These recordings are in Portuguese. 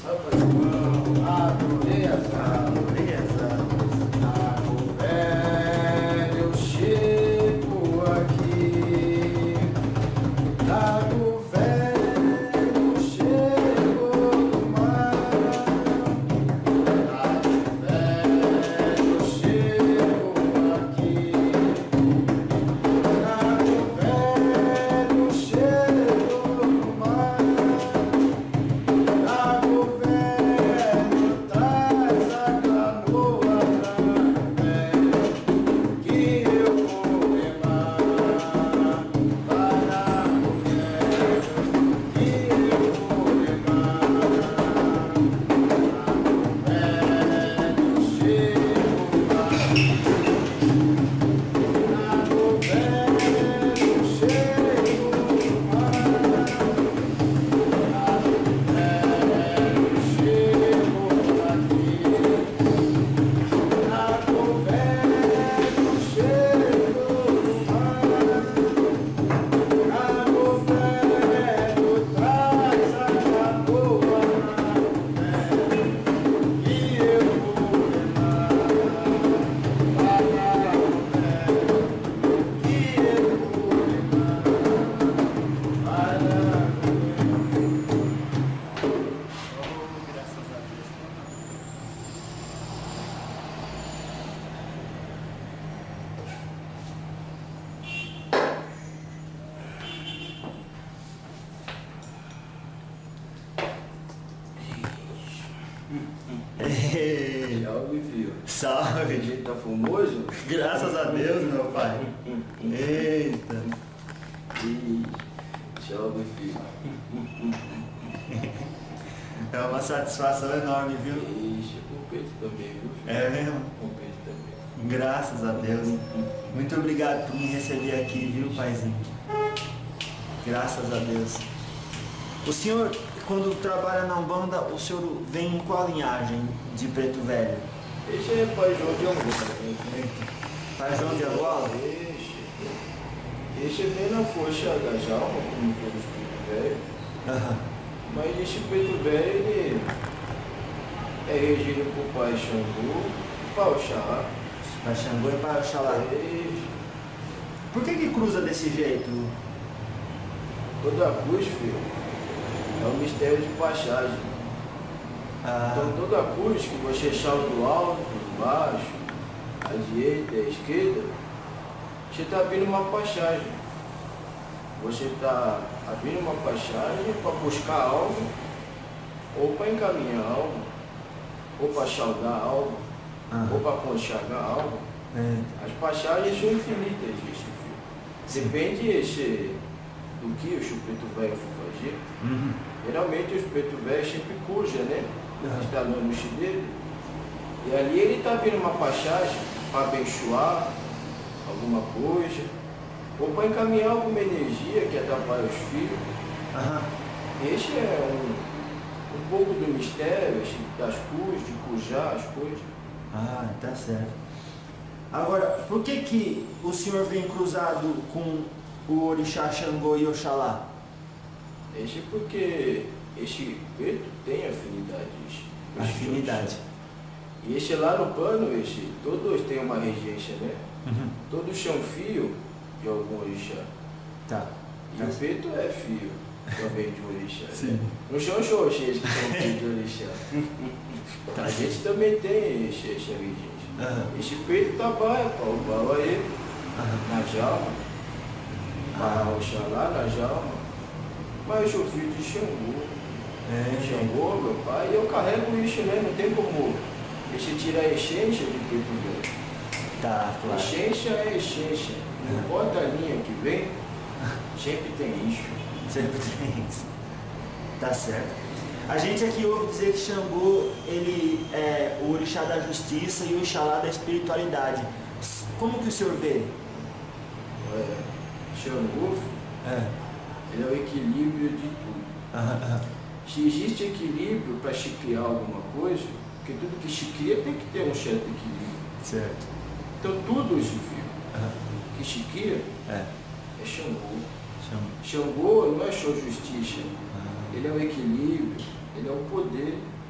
Adorei as aves, Lago Velho, eu chego aqui. Lago Velho, eu chego do mar. Lago Velho, eu chego aqui. Lago Velho, eu chego do mar. Lago Velho, traz a canoa, velho, que eu vou remar. Para Lago Velho, que eu vou remar. Lago Velho, chego aqui. Lago Velho, chego do mar. Ei, Salve, filho. A salve! gente tá famoso? Graças a Deus, meu pai. Eita! Salve, filho. É uma satisfação enorme, viu? Ixi, com peito também, viu, filho? É mesmo? Com peito também. Graças a Deus. Muito obrigado por me receber aqui, viu, paizinho? Graças a Deus. O senhor, quando trabalha na Umbanda, o senhor vem em qual linhagem de Preto Velho? Esse é pai João de Angola. Pai João de Angola? Esse é bem na força da Jalma, como todos os preto velho. Aham. Mas esse preto velho, ele é regido por pai Xangô e pai Oxalá. Pai Xangô e Pai Oxalá. Por que cruza desse jeito? Toda cruz, filho, é um mistério de passagem. Então toda cruz que você chama do alto, do baixo, à direita, à esquerda, você está abrindo uma passagem. Você está abrindo uma passagem para buscar algo, ou para encaminhar algo, ou para saudar algo, ou para conchagrar algo. As passagens são infinitas, esse filho. Depende do que o preto velho for fazer. Geralmente os preto velhos sempre cruzam, né? Está no mochi dele. E ali ele está abrindo uma passagem para abençoar alguma coisa, ou para encaminhar alguma energia que atrapalha os filhos. Esse é um pouco do mistério das cruzes, de cujar as coisas. Ah, tá certo. Agora, por que o senhor vem cruzado com o Orixá Xangô e Oxalá? Esse porque esse preto tem afinidades. Afinidade. E esse lá no pano, todos têm uma regência, né? Todos são filho de algum orixá. Tá. E o preto é filho também de um orixá. Sim. Não são xoxês que são filhos de orixá. A gente também tem essa regência. Esse preto trabalha para o Bauaê, na Jalma, para o Oxalá, na Jalma. Mas eu sou filho de Xangô. Xangô, meu pai, e eu carrego isso, né? Não tem como esse tirar a essência de preto velho. Tá, claro. Essência é essência. Não importa a linha que vem, sempre tem isso. Sempre tem isso. Tá certo. A gente aqui ouve dizer que Xangô, ele é o orixá da justiça e o Oxalá da espiritualidade. Como que o senhor vê? Xangô, ele é o equilíbrio de tudo. Se existe equilíbrio para se criar alguma coisa, porque tudo que se cria tem que ter um certo equilíbrio. Certo. Então tudo isso, filho, que se cria é Xangô. Xangô não é só justiça, ele é o equilíbrio, ele é o poder.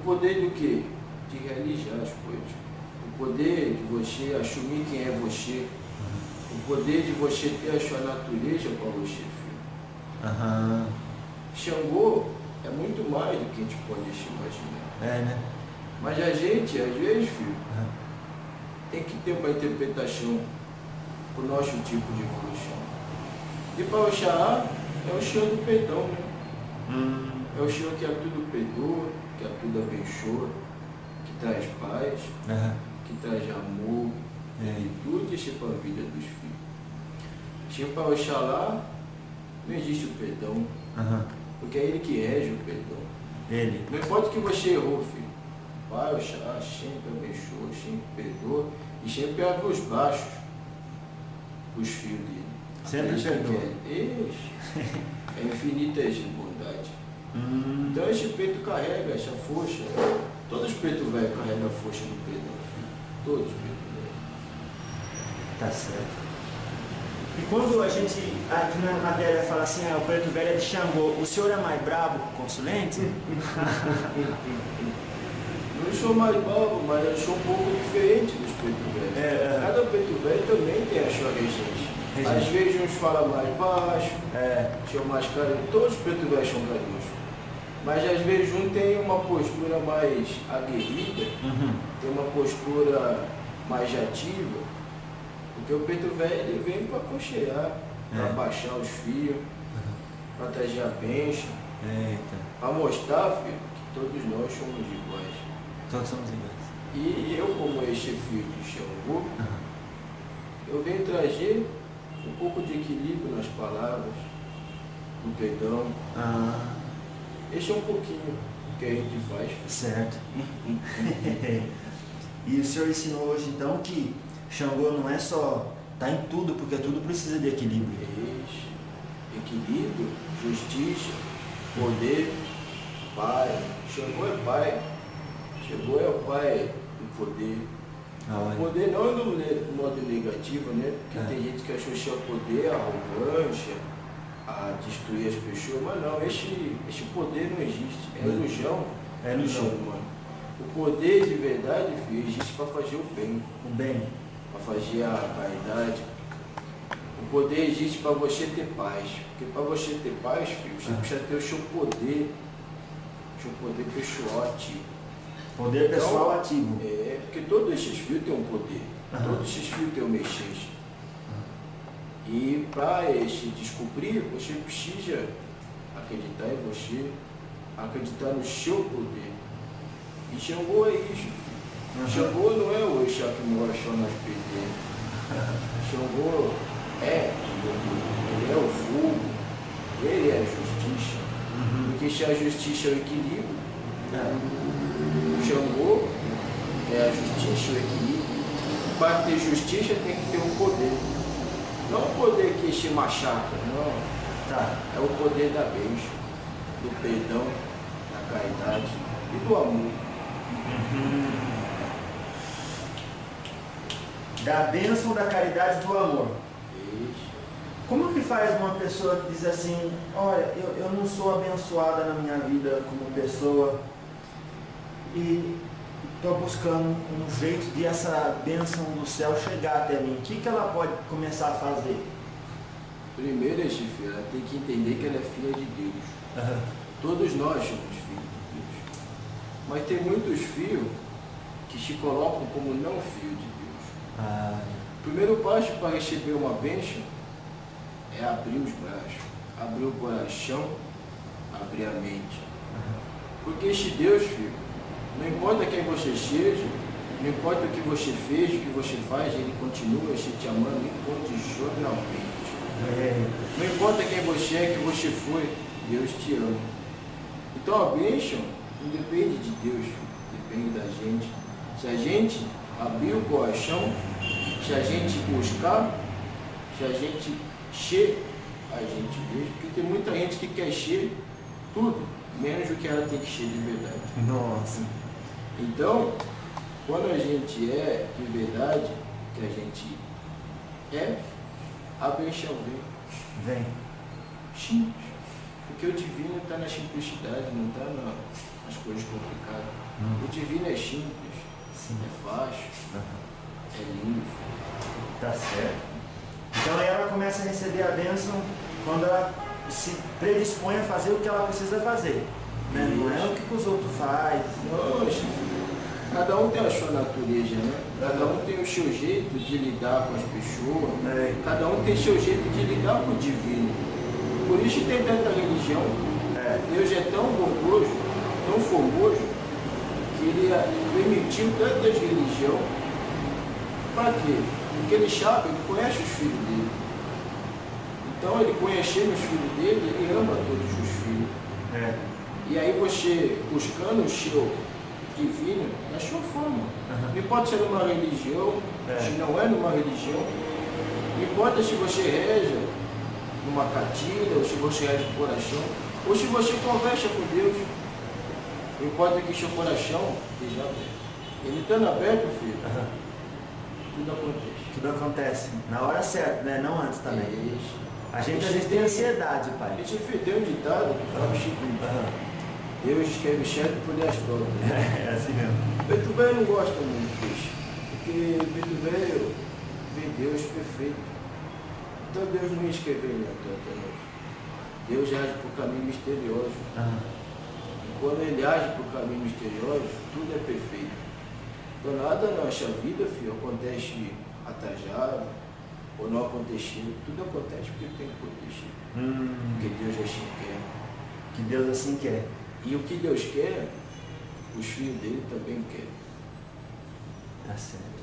poder do quê? De realizar as coisas. O poder de você assumir quem é você. O poder de você ter a sua natureza para você, filho. Xangô é muito mais do que a gente pode se imaginar. Né? Mas a gente, às vezes, filho, tem que ter uma interpretação para o nosso tipo de evolução. E para o Oxalá é o Senhor do perdão, né? É o Senhor que a tudo perdoa, que a tudo abençoa, que traz paz, que traz amor, e tudo isso para a vida dos filhos. Se para o Oxalá não existe o perdão, porque é Ele que rege o perdão. Ele. Não importa que você errou, filho. Pai, Oxalá sempre abençoa, sempre perdoa e sempre abre os baixos, os filhos dele. Sempre perdoa. É infinita essa bondade. Então esse peito carrega essa força. Todos os peitos velhos carregam a força do perdão, filho. Todos os peitos velhos. Tá certo. E quando a gente, aqui na matéria, fala assim, o preto velho é de Xangô, o senhor é mais brabo que o consulente? Não sou mais bravo, mas eu sou um pouco diferente dos pretos velhos. Cada preto velho também tem a sua regência. Às vezes uns falam mais baixo, são mais carinhosos. Todos os pretos velhos são carinhosos. Mas às vezes um tem uma postura mais aguerrida, tem uma postura mais ativa, porque o preto velho ele vem para aconchegar, para baixar os fios, para trazer a bênção, para mostrar, filho, que todos nós somos iguais. Todos somos iguais. E eu, como este filho de Xangô, eu venho trazer um pouco de equilíbrio nas palavras, no perdão. Esse é um pouquinho que a gente faz. Certo. E o senhor ensinou hoje então que Xangô não é só tá em tudo, porque tudo precisa de equilíbrio. Isso. Equilíbrio, justiça, poder, pai. Xangô é pai. Xangô é o pai do poder. O poder não é no modo negativo, né? Porque tem gente que achou poder, arrogância, a destruir as pessoas, mas não, esse poder não existe, é ilusão. É ilusão, mano. O poder de verdade, filho, existe para fazer o bem. O bem. Para fazer a caridade. O poder existe para você ter paz. Porque para você ter paz, filho, você precisa ter o seu poder pessoal ativo. Poder pessoal então, ativo. Porque todos esses fios têm um poder. Todos esses fios têm uma essência. E para se descobrir, você precisa acreditar em você, acreditar no seu poder. E Xangô é isso. Xangô não é o Exá que mora só nas pedreiras. Xangô ele é o fogo, ele é a justiça. Porque se a justiça é o equilíbrio, o Xangô é a justiça, o equilíbrio. Para ter justiça tem que ter um poder. Não o poder que se machaca, não. É o poder da bênção, do perdão, da caridade e do amor. Da bênção, da caridade e do amor. Isso. Como que faz uma pessoa que diz assim, olha, eu não sou abençoada na minha vida como pessoa e estou buscando um jeito de essa bênção do céu chegar até mim. O que ela pode começar a fazer? Primeiro, filho, ela tem que entender que ela é filha de Deus. Todos nós somos filhos de Deus. Mas tem muitos filhos que se colocam como não filhos de Deus. O primeiro passo para receber uma bênção é abrir os braços, abrir o coração, abrir a mente. Porque este Deus, filho, não importa quem você seja, não importa o que você fez, o que você faz, ele continua te amando incondicionalmente. Não importa quem você é, que você foi, Deus te ama. Então a bênção não depende de Deus, depende da gente. Se a gente abrir o coração, se a gente buscar, se a gente encher a gente mesmo, porque tem muita gente que quer encher tudo, menos o que ela tem que encher de verdade. Nossa. Então, quando a gente é de verdade, que a gente é, a bênção vem. Simples. Porque o divino está na simplicidade, não está as coisas complicadas. O divino é simples, é fácil, é lindo. Tá certo. Então aí ela começa a receber a bênção quando ela se predispõe a fazer o que ela precisa fazer. Né? Não é o que os outros fazem. Cada um tem a sua natureza, né? Cada um tem o seu jeito de lidar com as pessoas, cada um tem o seu jeito de lidar com o divino. Por isso tem tanta religião. Deus é tão bondoso, tão formoso, que ele permitiu tantas religiões. Para quê? Porque ele sabe, ele conhece os filhos dele. Então ele conhecendo os filhos dele, ele ama todos os filhos. E aí você, buscando o seu divino, da sua forma. Não importa se é numa religião, se não é numa religião. Não importa se você reza numa cartilha, ou se você reza com o coração, ou se você conversa com Deus. Não importa que seu coração esteja aberto. Ele estando aberto, filho, tudo acontece. Tudo acontece. Na hora certa, né? Não antes também. Isso. A gente às vezes tem ansiedade, pai. Esse filho tem um ditado que fala o seguinte: Deus escreve certo por 10 todas. É assim mesmo. Preto velho não gosta muito disso, porque preto velho vê Deus perfeito. Então Deus não ia escrever nem até nós. Deus age por caminho misterioso. E quando ele age por caminho misterioso, tudo é perfeito. Então nada na nossa vida, filho, acontece atrasado ou não aconteceu. Tudo acontece porque tem que acontecer. Porque Deus assim quer. Que Deus assim quer. E o que Deus quer, os filhos dele também querem. Tá certo.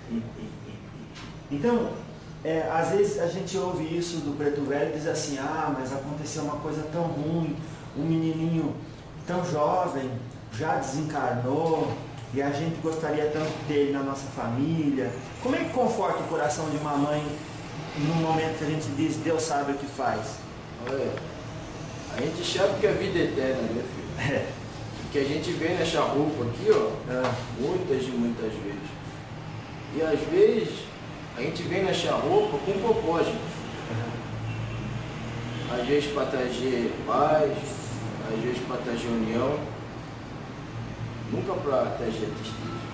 Então, às vezes a gente ouve isso do preto velho e diz assim: mas aconteceu uma coisa tão ruim, um menininho tão jovem já desencarnou e a gente gostaria tanto dele na nossa família. Como é que conforta o coração de uma mãe no momento que a gente diz Deus sabe o que faz? Olha, a gente sabe que a vida é eterna, né, filho? Que a gente vê nessa roupa aqui, ó, muitas e muitas vezes. E às vezes a gente vem nessa roupa com propósito. Às vezes para trazer paz, às vezes para trazer união, nunca para trazer tristeza.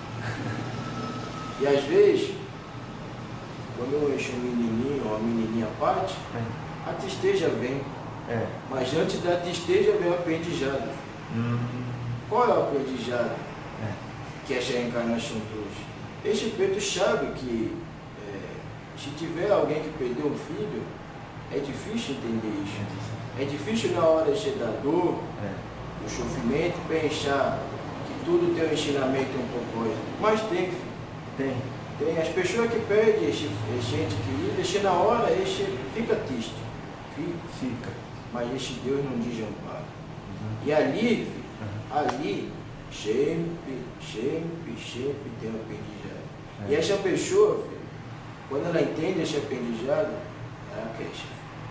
E às vezes, quando eu encho um menininho ou uma menininha parte, a tristeza vem. Mas antes da tristeza vem o aprendizado. Qual é o aprendizado que essa reencarnação trouxe? Esse preto sabe que se tiver alguém que perdeu um filho, é difícil entender isso. É difícil na hora de da dor, do sofrimento, pensar que tudo tem um ensinamento e um propósito. Mas tem, filho. Tem. As pessoas que perdem esse ente querido, na hora, fica triste. Fica. Mas esse Deus não desampara. E ali, ali, sempre tem um aprendizado. E essa pessoa, filho, quando ela entende esse aprendizado, ela queixa.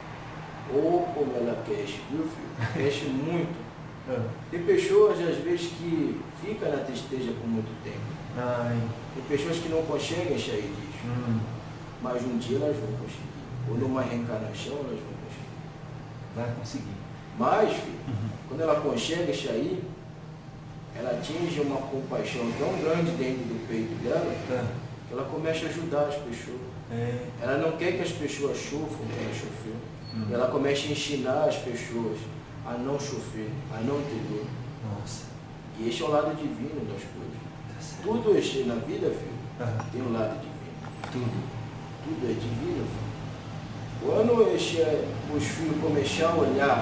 Ou como ela queixa, viu, filho? Queixa muito. Tem pessoas, às vezes, que ficam na tristeza por muito tempo. Tem pessoas que não conseguem sair disso. Mas um dia elas vão conseguir. Ou numa reencarnação elas vão conseguir. Vai conseguir. Mas, filho, quando ela consegue sair, ela atinge uma compaixão tão grande dentro do peito dela, que ela começa a ajudar as pessoas. Ela não quer que as pessoas sofram como ela sofreu. Ela começa a ensinar as pessoas a não sofrer, a não ter dor. E esse é o lado divino das coisas. Tudo isso na vida, filho, tem um lado divino. Tudo é divino, filho. Quando os filhos começam a olhar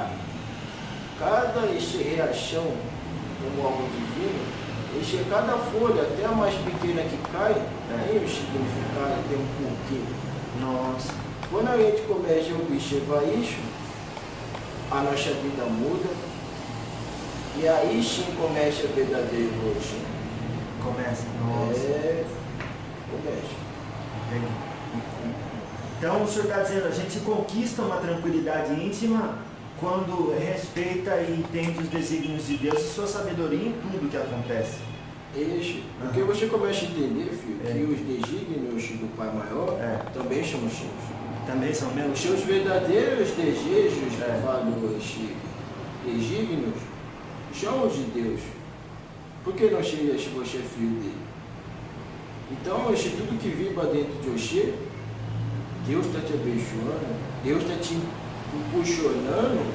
cada reação como algo divino, cada folha, até a mais pequena que cai, tem um significado, tem um porquê. Quando a gente começa a observar isso, a nossa vida muda e aí sim começa a verdadeira evolução. Começa. Então o senhor está dizendo, a gente conquista uma tranquilidade íntima quando respeita e entende os desígnios de Deus e sua sabedoria em tudo que acontece. Isso, porque você começa a entender, filho, que os desígnios do Pai Maior também são os seus. Também são meus? Os seus verdadeiros desejos, que falam esses desígnios, são os de Deus. Por que não você é filho dele? Então, tudo que vibra dentro de você, Deus está te abençoando, Deus está te impulsionando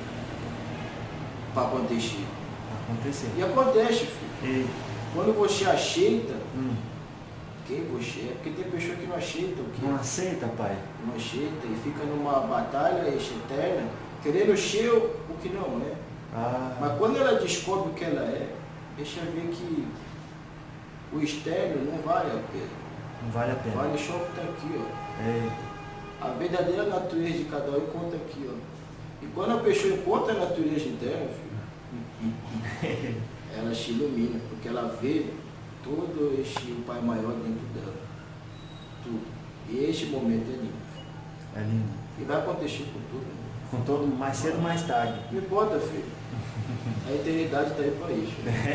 para acontecer. E acontece, filho. Quando você aceita quem você é, porque tem pessoa que não aceita o que não aceita, pai. Não aceita e fica numa batalha eterna, querendo ser o que não é. Mas quando ela descobre o que ela é, deixa ver que o externo não vale a pena. Não vale a pena. Vale só o que está aqui, ó. A verdadeira natureza de cada um conta aqui, ó. E quando a pessoa encontra a natureza interna, filho, ela se ilumina, porque ela vê todo este Pai maior dentro dela. Tudo. E este momento é lindo. É lindo. E vai acontecer com tudo. Com todo, mais cedo ou mais tarde. Não importa, filho. A eternidade está aí para isso.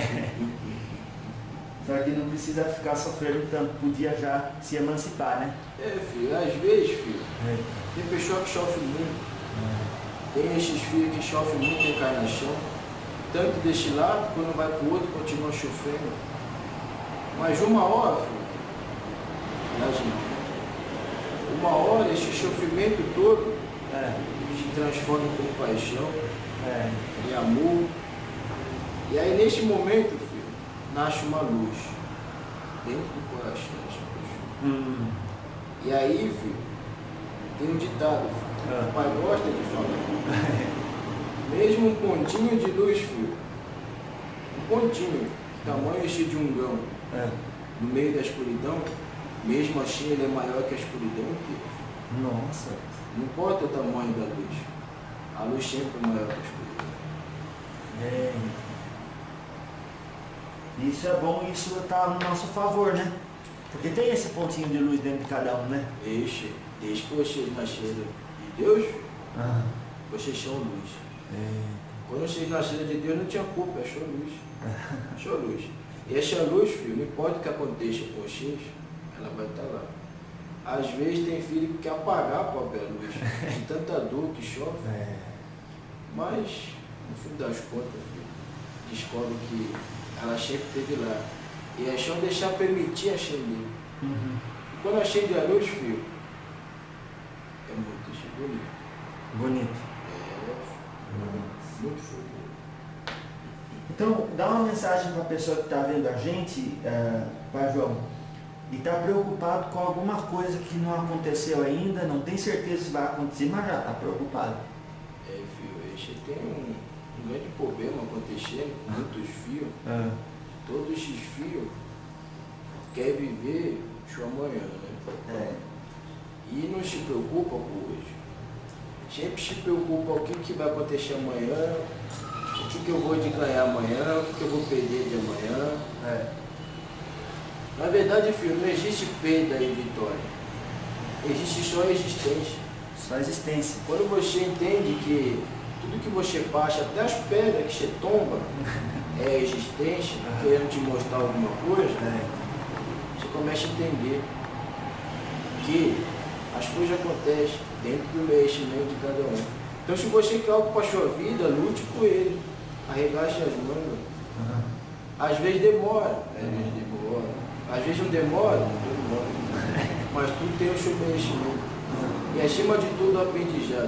Só que não precisa ficar sofrendo tanto, podia já se emancipar, né? Filho, às vezes, filho, tem pessoa que sofre muito. Tem esses filhos que sofrem muito em encarnação. Tanto deste lado, quando vai para o outro, continua sofrendo. Mas uma hora, filho, uma hora esse sofrimento todo se transforma em compaixão, em amor. E aí nesse momento, filho, nasce uma luz dentro do coração dessa pessoa. E aí, filho, tem um ditado, filho, o pai gosta de falar. Mesmo um pontinho de luz, filho, um pontinho, tamanho este de um grão, no meio da escuridão, mesmo assim ele é maior que a escuridão inteira. Nossa! Não importa o tamanho da luz, a luz sempre é maior que a escuridão. Isso é bom, isso está no nosso favor, né? Porque tem esse pontinho de luz dentro de cada um, né? Desde que vocês nasceram de Deus, vocês são luz. Quando vocês nasceram de Deus não tinha culpa, achou luz. Achou luz. E essa luz, filho, não importa o que aconteça com vocês, ela vai estar lá. Às vezes tem filho que quer apagar a própria luz, de tanta dor que sofre. Mas, no fim das contas, filho, descobre que ela sempre esteve lá. E é só deixar permitir acender. E quando acende a luz, filho, é muito bonito. Bonito. Muito feliz. Então, dá uma mensagem para a pessoa que está vendo a gente, Pai João, e está preocupado com alguma coisa que não aconteceu ainda, não tem certeza se vai acontecer, mas já está preocupado. Filho, esse tem um grande problema acontecendo, muitos fios. Todos esses fios querem viver sua amanhã, né? E não se preocupa com hoje. Sempre se preocupa o que vai acontecer amanhã, o que eu vou ganhar amanhã, o que eu vou perder de amanhã. Na verdade, filho, não existe perda e vitória. Existe só existência. Só existência. Quando você entende que tudo que você passa, até as pedras que você tomba, é existência, querendo te mostrar alguma coisa, você começa a entender que as coisas acontecem dentro do merecimento de cada um. Então, se você quer algo para a sua vida, lute por ele, arregache as mangas. Às vezes demora, às vezes não demora, mas tudo tem o seu merecimento. E acima de tudo, o aprendizado.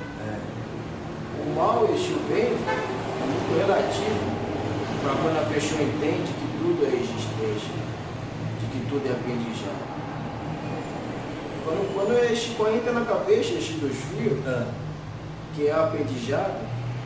O mal e o bem é muito relativo para quando a pessoa entende que tudo é existência, de que tudo é aprendizado. Quando entra na cabeça esses dois fios, que é aprendizado,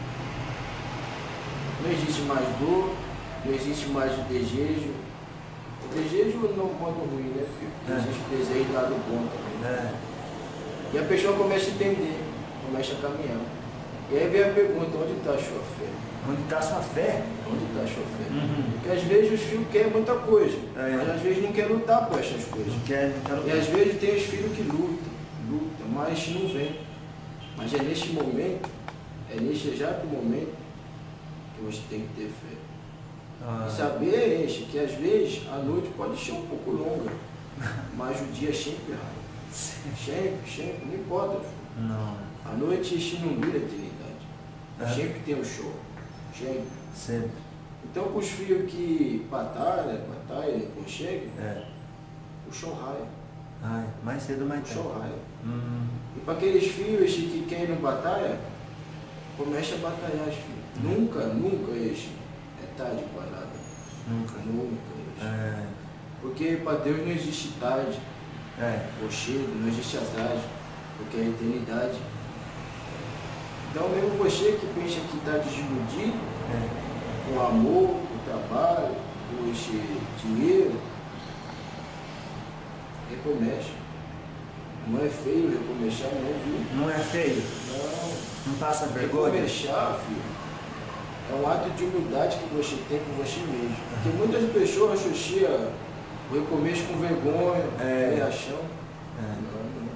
não existe mais dor, não existe mais o desejo. O desejo não é um ponto ruim, né, filho? Existe o desejo lá do bom também. E a pessoa começa a entender, começa a caminhar. E aí vem a pergunta, onde está a sua fé? Onde está a sua fé? Onde está a sua fé? Porque às vezes os filhos querem muita coisa, mas às vezes não querem lutar por essas coisas. Não quer lutar. E às vezes tem os filhos que lutam, mas não vem. Mas é nesse momento, é nesse exato momento que você tem que ter fé. E saber, que às vezes a noite pode ser um pouco longa, mas o dia é sempre rápido. Sempre, não importa. Não. A noite não dura a eternidade. Sempre tem um show. Sempre. Então, com os filhos que batalham, não conseguem, o chão raia. Mais cedo, mais tarde. O chão raia. E para aqueles filhos que querem não batalhar, começa a batalhar, filho. Nunca é tarde para nada. Nunca. Porque para Deus não existe tarde, ou cedo, não existe atraso, porque é a eternidade. Então mesmo você que pensa que está desiludido, com o amor, com o trabalho, com esse dinheiro, recomeça. Não é feio recomeçar, não, viu? Não é feio? Não passa vergonha? Recomeçar, filho, é um ato de humildade que você tem com você mesmo. Porque muitas pessoas associam o recomeço com vergonha, reação. Não.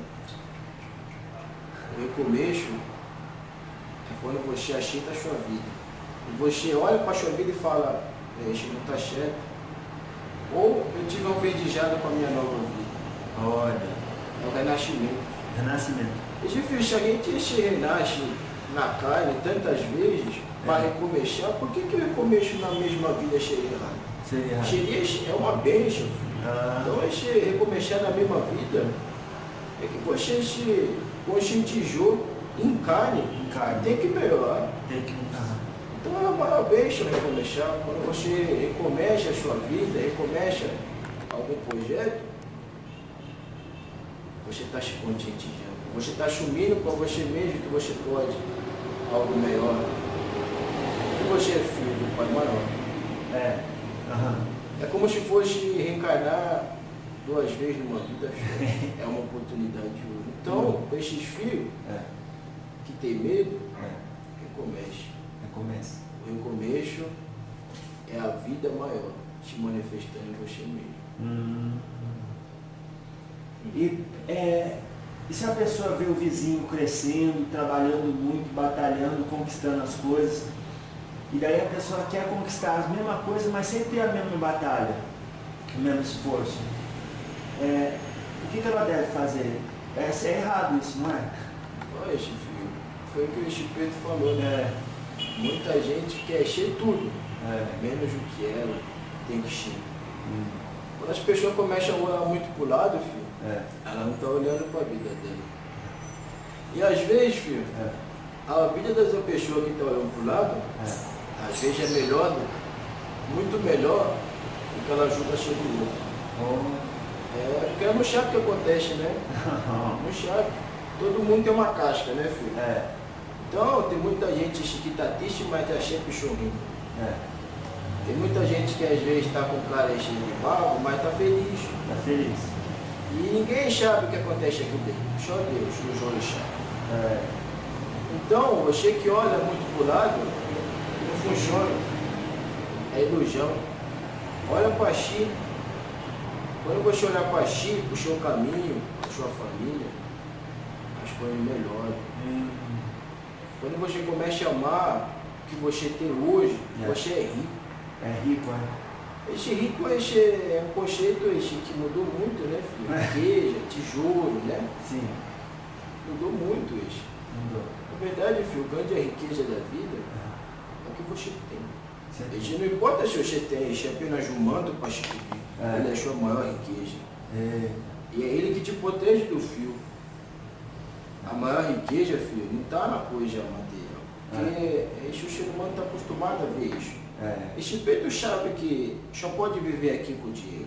O recomeço é quando você aceita a sua vida. E você olha para a sua vida e fala, isso não está certo. Ou eu tive uma aprendizado com a minha nova vida. Olha. É o renascimento. Renascimento. E se a gente se renasce na carne tantas vezes para recomeçar, por que o recomeço na mesma vida seria errado? Seria uma bênção. Então esse recomeçar na mesma vida é que você se conscientizou em carne. Tem que melhorar. Então é uma bênção recomeçar. Quando você recomeça a sua vida, recomeça algum projeto, você está se conscientizando. Você está assumindo para você mesmo que você pode algo melhor. Que você é filho do Pai maior. É como se fosse reencarnar 2 vezes numa vida. É uma oportunidade de ouro. Então, esses filhos que tem medo, recomeça. O recomeço é a vida maior se manifestando em você mesmo. E se a pessoa vê o vizinho crescendo, trabalhando muito, batalhando, conquistando as coisas, e daí a pessoa quer conquistar as mesmas coisas, mas sempre a mesma batalha, o mesmo esforço, o que ela deve fazer? É errado isso, não é? Olha, filho, foi o que o Chipeto falou, né? Muita gente quer encher tudo, menos o que ela tem que encher. Quando as pessoas começam a olhar muito para o lado, filho, ela não está olhando para a vida dela. E às vezes, filho, a vida dessa pessoa que está olhando para o lado, às vezes é melhor, muito melhor do que ela julga ser do outro. Porque ela não sabe o que acontece, né? Não sabe. Todo mundo tem uma casca, né, filho? Então, tem muita gente que está triste, mas está sempre sorrindo. Tem muita gente que às vezes está com cara cheio de mal, mas está feliz. E ninguém sabe o que acontece aqui dentro. Só Deus, os olhos sabem. Então, você que olha muito para o lado, não funciona. É ilusão. Olha para si. Quando você olhar para si, para o seu caminho, para a sua família, as coisas melhoram. Quando você começa a amar o que você tem hoje, você é rico. É rico, Esse rico, esse é um conceito que mudou muito, né, filho? Riqueza, tesouro, né? Sim. Mudou muito isso. Na verdade, filho, o grande riqueza da vida é o que você tem. Isso não importa se você tem isso, é apenas um manto para te cobrir. Ele é a sua maior riqueza. E é ele que te protege do fio. A maior riqueza, filho, não está na coisa material. Porque o ser humano está acostumado a ver isso. Esse peito sabe que só pode viver aqui com dinheiro.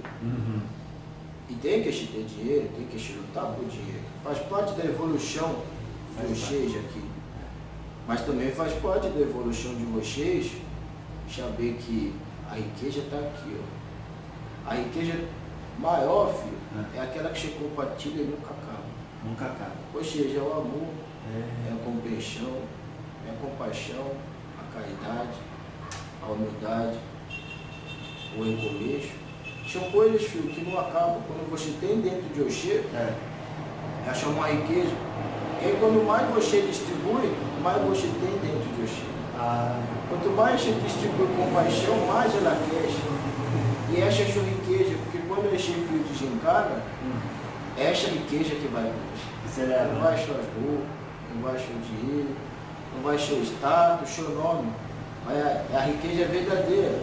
E tem que ter dinheiro, tem que lutar por dinheiro. Faz parte da evolução de vocês aqui. Mas também faz parte da evolução de vocês saber que a riqueza está aqui. A riqueza maior, filho, é aquela que você compartilha e nunca acaba. Ou seja, é o amor, é a compreensão, é a compaixão, a caridade, a humildade, o recomeço. São coisas, filho, que não acabam. Quando você tem dentro de você, é chamar riqueza. E aí, quando mais você distribui, mais você tem dentro de você. Quanto mais você distribui compaixão, mais ela cresce. E essa é a sua riqueza, porque quando esse filho desencarna, é essa riqueza que vai crescer. Não vai suas roupas, não vai seu dinheiro, não vai seu status, seu nome. Mas a riqueza verdadeira.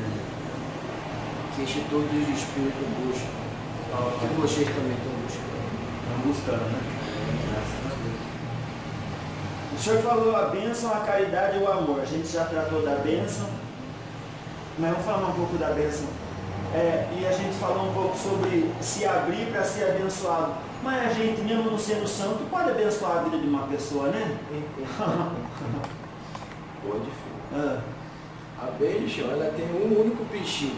Que este todos os espíritos buscam. Que vocês também estão buscando. Estão buscando, né? Graças a Deus. O senhor falou a bênção, a caridade e o amor. A gente já tratou da bênção, mas vamos falar um pouco da bênção. E a gente falou um pouco sobre se abrir para ser abençoado. Mas a gente, mesmo não sendo santo, pode abençoar a vida de uma pessoa, né? Pode, filho. A bênção, ela tem um único princípio.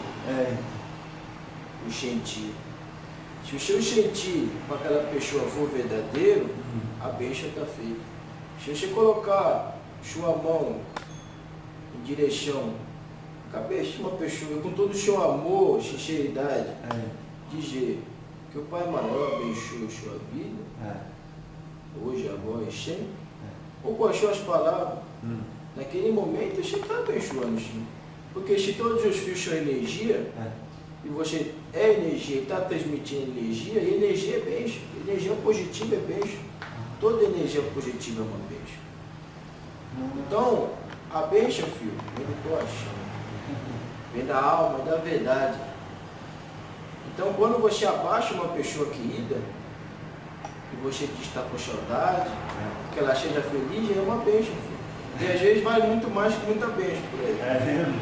O sentir. Se o seu sentir para aquela pessoa for verdadeiro, a bênção está feita. Se você colocar sua mão em direção à cabeça de uma pessoa, com todo o seu amor, sinceridade, dizer que o Pai maior abençoe a sua vida, hoje, agora e sempre, ou com as suas palavras, naquele momento você está abençoando, sim. Porque se todos os fios são energia, e você é energia e está transmitindo energia, e energia é bênção. Energia positiva é bênção. Toda energia positiva é uma bênção. Então, a bênção, filho, vem do coração, vem da alma, da verdade. Então, quando você abaixa uma pessoa querida, e você diz que está com saudade, que ela seja feliz, é uma bênção, filho. E às vezes vale muito mais que muita bênção por aí.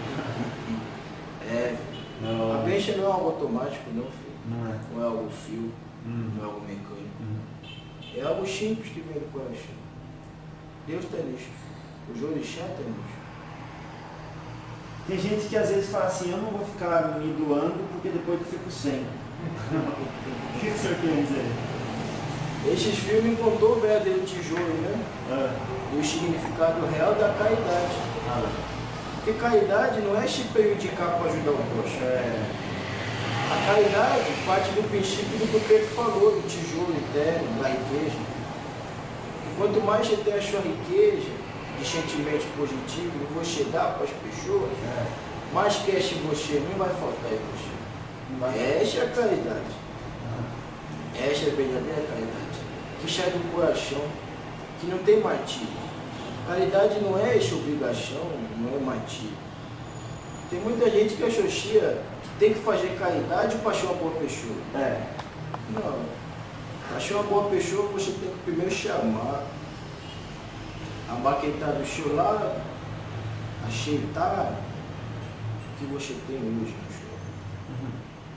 Não. A bênção não é algo automático, não, filho. Não é algo fio, não é algo mecânico. É algo simples que vem do coração. Deus está nisso. O Jorixá está nisso. Tem gente que às vezes fala assim, eu não vou ficar me doando porque depois eu fico sem. O que o senhor quer dizer? Esses filmes contou o verdadeiro tijolo, né? E o significado real da caridade. Porque caridade não é se prejudicar para ajudar o próximo. A caridade parte do princípio do que o Pedro falou, do tijolo eterno, da riqueza. E quanto mais você tem a sua riqueza de sentimentos positivos e você dá para as pessoas, mais cash você não vai faltar em você. Essa é a caridade. Essa é a verdadeira caridade. Que sai do coração, que não tem martírio. Caridade não é essa obrigação, não é martírio. Tem muita gente que associa que tem que fazer caridade para ser uma boa pessoa. Não. Para ser uma boa pessoa, você tem que primeiro chamar, amar quem está do seu lado, aceitar o que você tem hoje no seu.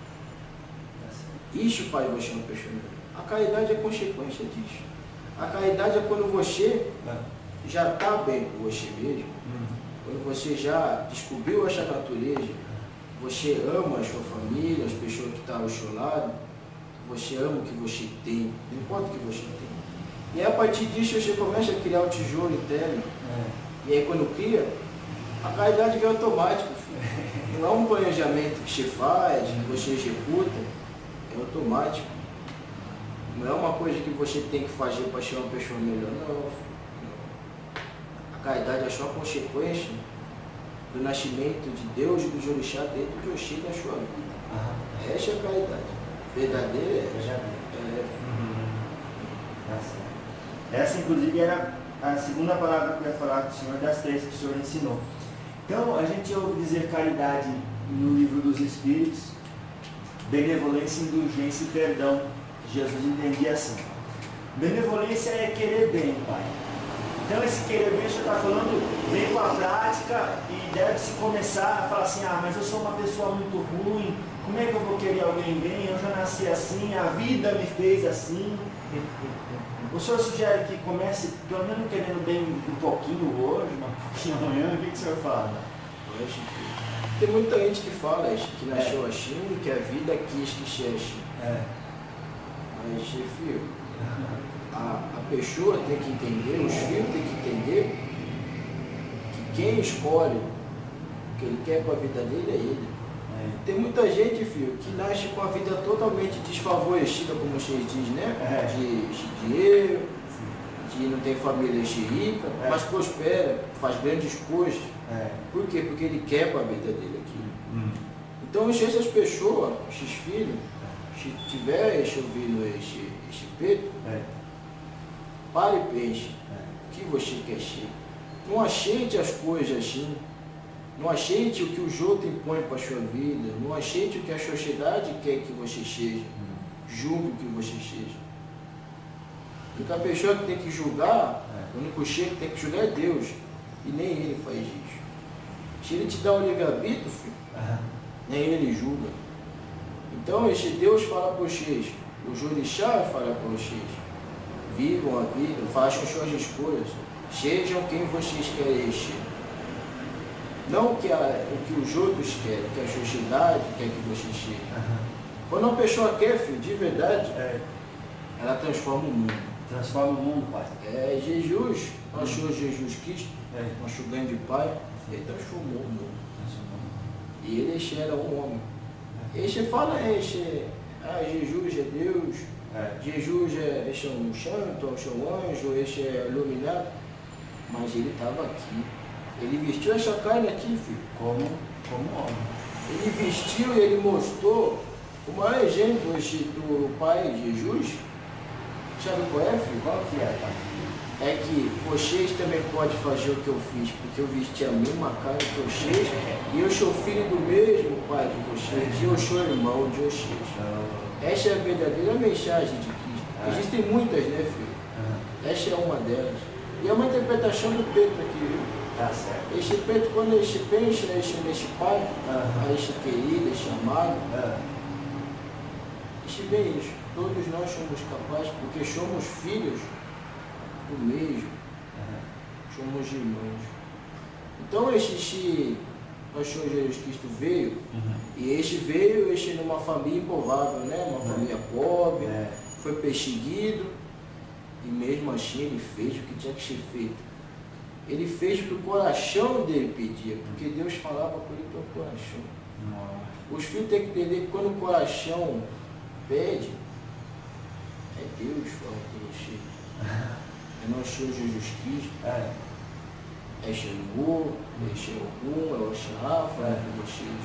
Isso faz você uma pessoa melhor. A caridade é consequência disso. A caridade é quando você já está bem com você mesmo, quando você já descobriu essa natureza, você ama a sua família, as pessoas que estão ao seu lado, você ama o que você tem, não importa o que você tem. E a partir disso você começa a criar o tijolo interno. E aí quando cria, a caridade vem automático. Filho. Não é um planejamento que você faz, que você executa, é automático. Não é uma coisa que você tem que fazer para ser uma pessoa melhor, não. A caridade é só consequência do nascimento de Deus e do Jorixá dentro de você e da sua vida. Essa é a caridade. Verdadeira é essa. Essa, inclusive, era a segunda palavra que eu ia falar com o senhor, das três que o senhor ensinou. Então, a gente ouve dizer caridade no livro dos Espíritos, benevolência, indulgência e perdão. Jesus entendia assim. Benevolência é querer bem, Pai. Então esse querer bem, o senhor está falando, vem com a prática e deve-se começar a falar assim, mas eu sou uma pessoa muito ruim, como é que eu vou querer alguém bem? Eu já nasci assim, a vida me fez assim. O senhor sugere que comece, pelo menos querendo bem um pouquinho hoje, um pouquinho amanhã, o que o senhor fala? Tem muita gente que fala que nasceu assim, que a vida quis que seja assim. Mas, filho, a pessoa tem que entender, os filhos têm que entender que quem escolhe o que ele quer para a vida dele é ele. Tem muita gente, filho, que nasce com a vida totalmente desfavorecida, como vocês dizem, né? De dinheiro, de não ter família rica, mas prospera, faz grandes coisas. Por quê? Porque ele quer para a vida dele aquilo. Então, se essas pessoas, esses filhos, se tiver ouvindo esse peito, pare e pense o que você quer ser. Não aceite as coisas assim, Não aceite o que os outros impõem para a sua vida. Não aceite o que a sociedade quer que você seja. Julgue o que você seja. Porque a pessoa que tem que julgar, o único chefe que tem que julgar é Deus. E nem ele faz isso. Se ele te dá um livre-arbítrio, filho, nem ele julga. Então, esse Deus fala para vocês, o orixá fala para vocês, vivam a vida, façam suas escolhas, sejam quem vocês querem ser. Não o que os outros querem, que a sociedade quer que vocês sejam. Quando uma pessoa quer, filho, de verdade, ela transforma o mundo. Transforma o mundo, Pai. Jesus, nosso Jesus Cristo, nosso grande Pai, ele transformou o mundo. E ele era um homem. Este fala, Jesus é Deus, Jesus é um santo, é um anjo, este é iluminado. Mas ele estava aqui. Ele vestiu essa carne aqui, filho. Como homem. Ele vestiu e ele mostrou o maior exemplo do Pai Jesus. Sabe qual é, filho? Qual que é, Pai? É que vocês também podem fazer o que eu fiz, porque eu vesti a mesma carne que vocês, e eu sou filho do mesmo Pai de vocês, e eu sou irmão de vocês. Essa é a verdadeira mensagem de Cristo. Existem muitas, né, filho? Essa é uma delas. E é uma interpretação do Pedro aqui, viu? Tá certo. Esse Pedro, quando ele se pensa nesse Pai, esse querido, esse amado, esse bem isso. Todos nós somos capazes, porque somos filhos do mesmo, somos irmãos. Então nosso Senhor Jesus Cristo veio, e veio numa família improvável, né? Uma família pobre, foi perseguido, e mesmo assim ele fez o que tinha que ser feito. Ele fez o que o coração dele pedia, porque Deus falava com ele pelo coração. Os filhos têm que entender que quando o coração pede, é Deus falando com você. É nosso Senhor Jesus Cristo. É Xangô, é Xangô, é o Xarafa, é com vocês.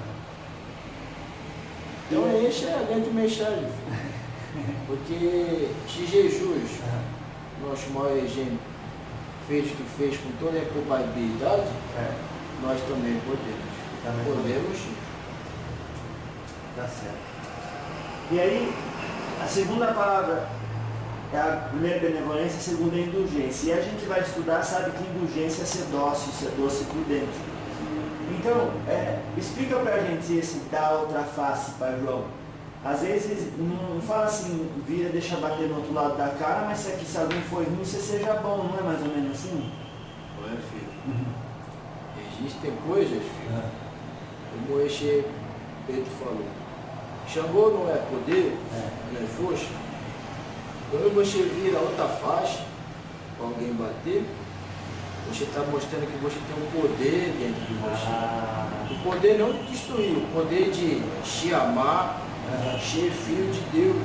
Então essa é a grande mensagem. Porque se Jesus, nosso maior exemplo, fez o que fez com toda a probabilidade, nós também podemos. Podemos sim. Tá certo. E aí, a segunda palavra é a primeira benevolência, a segunda é indulgência. E a gente vai estudar, sabe que indulgência é ser dócil, ser doce por dentro. Então, explica pra gente esse da outra face, Pai João. Às vezes, não fala assim, vira, deixa bater no outro lado da cara, mas se alguém for ruim, você seja bom, não é mais ou menos assim? Não é, filho? Existem coisas, filho, como esse Pedro falou. Xangô não é poder, não é força. Quando você vira a outra face, para alguém bater, você está mostrando que você tem um poder dentro de você. O poder não de destruir, o poder de te amar, ser filho de Deus.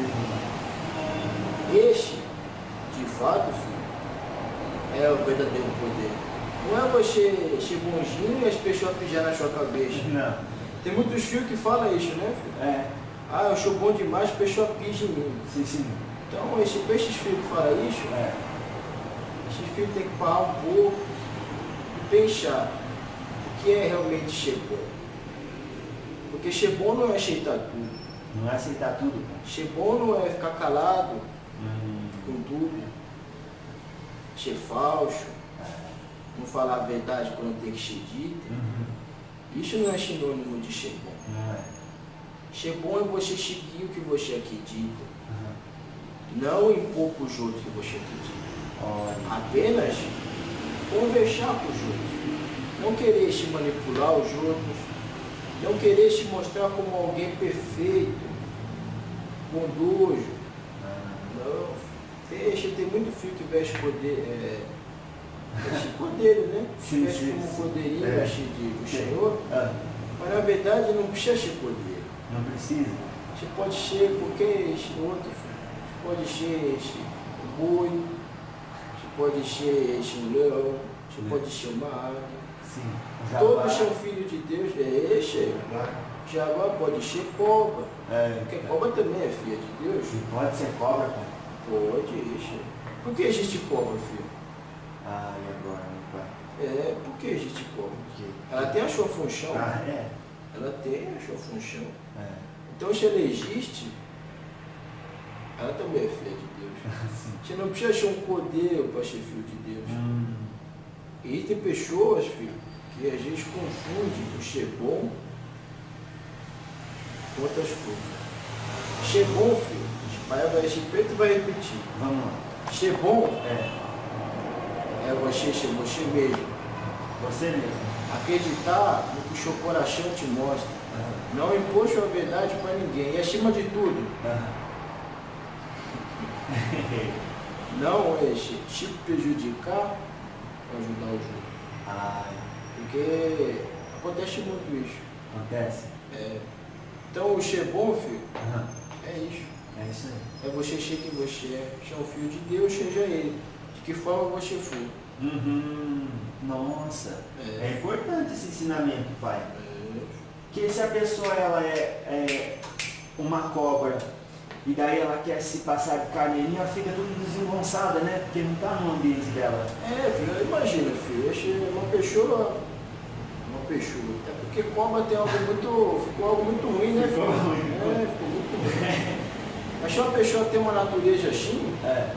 Esse, de fato, filho, é o verdadeiro poder. Não é você ser bonzinho e as pessoas pijar na sua cabeça. Não. Tem muitos filhos que falam isso, né, filho? Eu sou bom demais, a pessoa pija em mim. Sim. Então, esses filhos que falam isso, esses filhos têm que parar um pouco e pensar o que é realmente ser bom. Porque ser bom não é aceitar tudo. Não é aceitar tudo? Ser bom não é ficar calado com tudo. Ser falso. Não falar a verdade quando tem que ser dita. Isso não é sinônimo de ser bom. Ser bom é você seguir o que você acredita. Não impor para os outros que você acredita. Apenas conversar com os outros. Não querer se manipular os outros. Não querer se mostrar como alguém perfeito, bondoso. Não. Tem muito filho que veste poder. Esse poder, né? Veste como um cordeirinho do Senhor. Mas na verdade não precisa ser poder. Não precisa. Você pode ser qualquer outro filho. Você pode ser esse boi. Você pode ser esse leão. Você pode ser uma águia. Todos são filhos de Deus. Jaguar pode ser cobra. Porque cobra também é filha de Deus. Pode ser cobra, pai? Pode, Por que existe cobra, filho? E agora, meu pai? É, por que a gente come? Ela tem a sua função. Ah, é? Ela tem a sua função. É. Então, se ela existe, ela também é filha de Deus. Você não precisa ser um cordeiro para ser filho de Deus. E tem pessoas, filho, que às vezes confundem o ser bom com outras coisas. Ser bom, filho, vai repetir e vai repetir. Vamos lá. Ser bom É. é você ser você mesmo. Você mesmo. Acreditar no que o seu coração te mostra. Não impor sua verdade para ninguém. E acima de tudo, não te prejudicar para ajudar os outros. Porque acontece muito isso. Acontece? Então o ser bom, filho, é isso. É isso aí. É você ser quem você é. Se é um filho de Deus, seja ele. De que forma você for. Nossa. É importante esse ensinamento, pai. É. Que se a pessoa ela é uma cobra e daí ela quer se passar de carneirinha, ela fica tudo desengonçada, né? Porque não está no ambiente dela. Filho, imagina, filho, uma pessoa. É porque cobra tem algo muito. Ficou algo muito ruim, né, filho? Ficou ruim. Ficou muito ruim. Mas se uma pessoa tem uma natureza assim,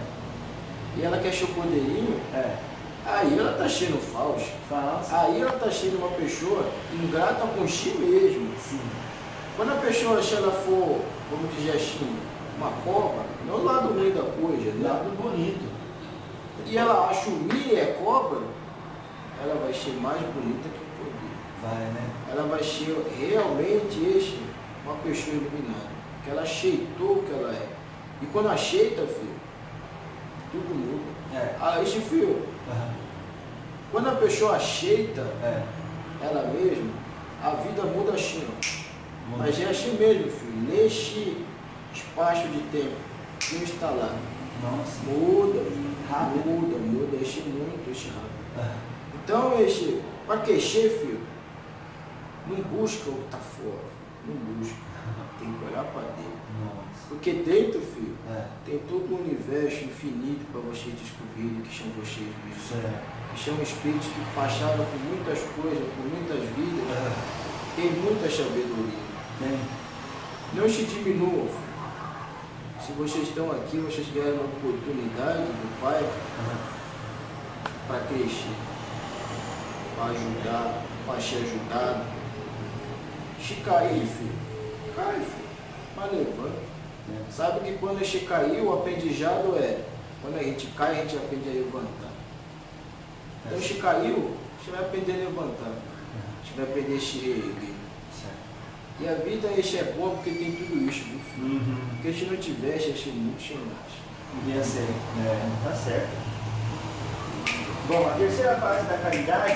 e ela quer ser o poderio, aí ela está sendo falsa. Aí ela está sendo uma pessoa ingrata com si mesmo. Sim. Quando a pessoa, se ela for, vamos dizer assim, uma cobra, não o lado ruim da coisa, né? Lado bonito. E ela assumir é cobra, ela vai ser mais bonita que o poder. Vai, né? Ela vai ser realmente uma pessoa iluminada. Que ela aceitou o que ela é. E quando aceita, filho, tudo muda. Esse filho, quando a pessoa aceita ela mesma, a vida muda assim. Mas é assim mesmo, filho. Neste espaço de tempo, no instalar. Nossa. Muda, Rápido. muda, muito, rápido. Então, para crescer, filho, não busca o que está fora. Não busca. Tem que olhar para dentro. Nossa. Porque dentro, filho, tem todo um universo infinito para vocês descobrirem que são vocês mesmos. Que são espíritos que passaram por muitas coisas, por muitas vidas. Tem muita sabedoria. Não se diminuam, filho. Se vocês estão aqui, vocês ganham uma oportunidade do Pai para crescer, para ajudar, para ser ajudado. Se cair, filho, cai, filho, mas levanta. Sabe que quando a gente caiu, o aprendizado quando a gente cai, a gente aprende a levantar. Então, se caiu, você vai aprender a levantar. Você vai aprender a se reerguer. E a vida é boa porque tem tudo isso, viu, filho? Porque se não tivesse, ia ser muito sem graça. Podia ser. Tá certo. Bom, a terceira parte da caridade,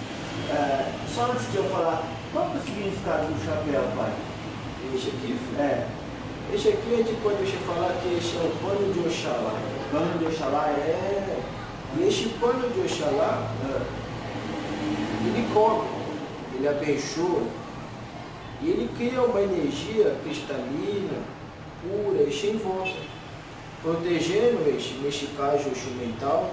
só antes de eu falar, qual é o significado do chapéu, pai? Esse aqui, filho? Esse aqui a gente pode falar que esse é o pano de Oxalá. Pano de Oxalá E esse pano de Oxalá, ele cobre, ele abençoa, e ele cria uma energia cristalina, pura, este em volta, protegendo neste caso instrumental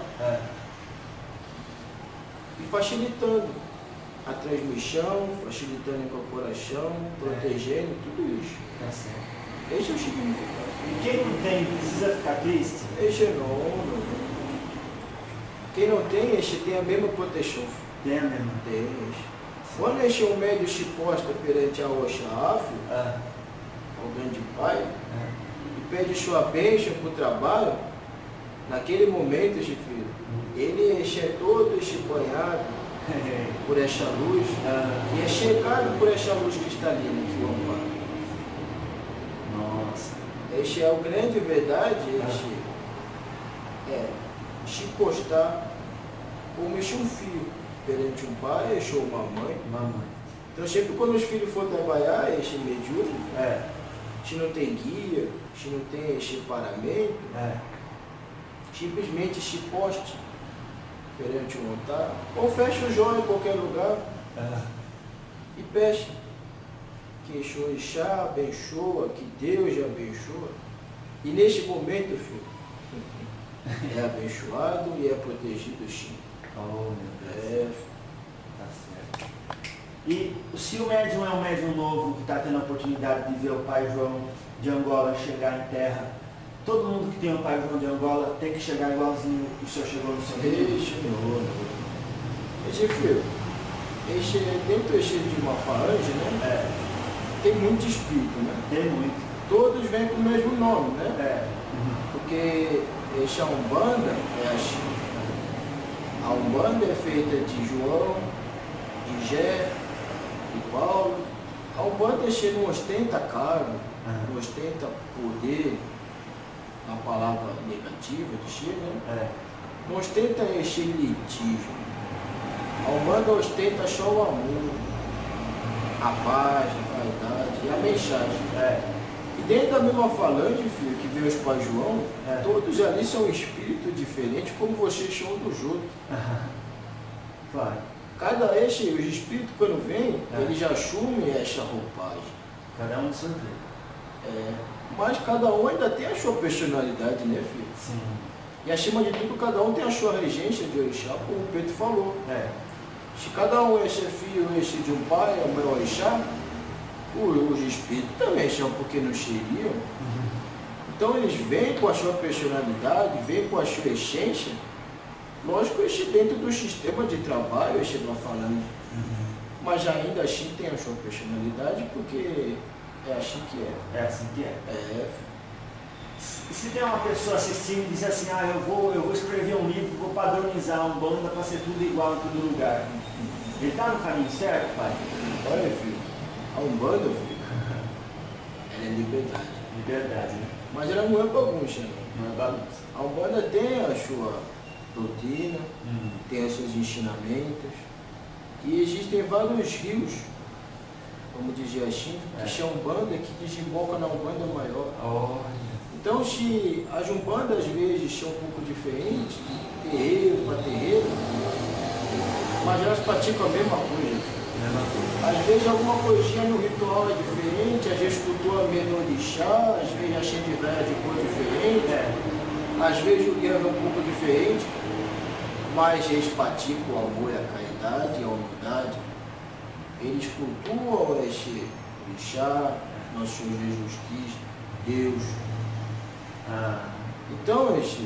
e facilitando a transmissão, facilitando a incorporação, protegendo tudo isso. Tá certo. Esse é o significado. E quem não tem precisa ficar triste? Esse não. Quem não tem, este tem a mesma proteção. Tem a mesma. Tem. Quando este um médio se posta perante a Oxalá, ao grande Pai, e pede sua bênção para o trabalho, naquele momento, este filho, ele é todo banhado por esta luz e é chegado por esta luz cristalina que o ampara. Nossa. Este é o grande verdade, se postar como este um filho perante um pai, este ou uma mãe. Então sempre quando os filhos for trabalhar, este mediúnico, se não tem guia, se não tem este paramento, simplesmente se poste perante um altar, ou feche o joelho em qualquer lugar e peça que este orixá abençoa, que Deus abençoa. E neste momento, filho, é abençoado e é protegido sim. Oh, meu Deus. Tá certo. E se o médium é um médium novo que está tendo a oportunidade de ver o pai João de Angola chegar em terra, todo mundo que tem o pai João de Angola tem que chegar igualzinho o senhor chegou no seu filho? Esse filho, dentro de uma falange, né? Tem muito espírito, né? Tem muito. Todos vêm com o mesmo nome, né? Porque a Umbanda é assim. A Umbanda é feita de João, de Jé, de Paulo. A Umbanda não ostenta cargo, não ostenta poder, uma palavra negativa de Xê, né? Não ostenta esse elitismo. A Umbanda ostenta só o amor, a paz, a caridade e a mensagem. E dentro da mesma falange, filho, que vê os pais João, todos ali são espíritos diferentes, como vocês chamam dos outros. Claro. Cada os espíritos, quando vêm, eles já assumem essa roupagem. Cada um de seu jeito. Mas cada um ainda tem a sua personalidade, né, filho? Sim. E acima de tudo, cada um tem a sua regência de orixá, como o Pedro falou. Se cada um é filho de um pai, é o meu orixá, os espíritos também são porque não seriam. Então eles vêm com a sua personalidade, vêm com a sua essência. Lógico, dentro do sistema de trabalho, vai falando. Mas ainda assim tem a sua personalidade, porque é assim que é. É assim que é. Se tem uma pessoa assistindo e diz assim, eu vou escrever um livro, vou padronizar um banda para ser tudo igual em todo lugar. Ele está no caminho certo, pai? Olha, filho, a Umbanda, filho, ela é liberdade. Liberdade, né? Mas ela não é bagunça, né? Não é bagunça. A Umbanda tem a sua doutrina, tem os seus ensinamentos, e existem vários rios, vamos dizer assim, que são Umbanda, que desembocam na Umbanda maior. Então, se as Umbandas às vezes são um pouco diferentes, de terreiro para terreiro, mas elas praticam a mesma coisa. Às vezes alguma coisinha no ritual é diferente, às vezes cultua menor de chá, às vezes a cheia de velha de cor diferente, às vezes o guerra é um pouco diferente, mas eles praticam o amor e a caridade, a humildade. Eles cultuam esse orixá, nosso Senhor Jesus Cristo, Deus. Então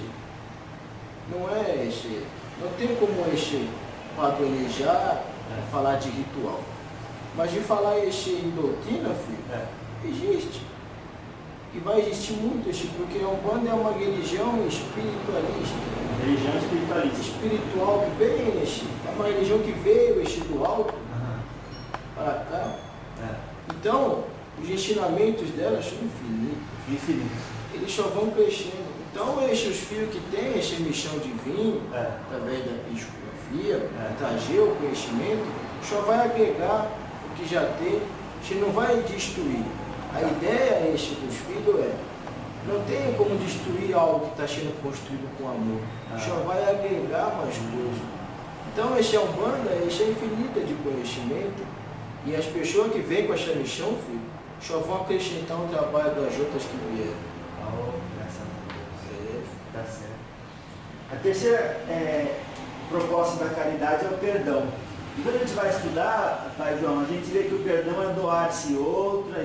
não tem como padronizar, falar de ritual. Mas de falar em doutrina, filho, existe. E vai existir muito, porque a Umbanda é uma religião espiritualista. Religião espiritualista. Espiritual que vem, é uma religião que veio do alto para cá. Então, os ensinamentos dela são infinitos. Eles só vão crescendo. Então, os filhos que têm essa missão divina, através da psicografia, trazer o conhecimento, só vai agregar o que já tem, se não vai destruir. A ideia dos filhos não tem como destruir algo que está sendo construído com amor, só vai agregar mais coisas. Então, esse Umbanda, é infinita de conhecimento, e as pessoas que vêm com essa missão, filho, só vão acrescentar um trabalho das outras que vieram. Graças a Deus. Tá certo. A terceira proposta da caridade é o perdão. E quando a gente vai estudar, pai João, a gente vê que o perdão é doar-se outra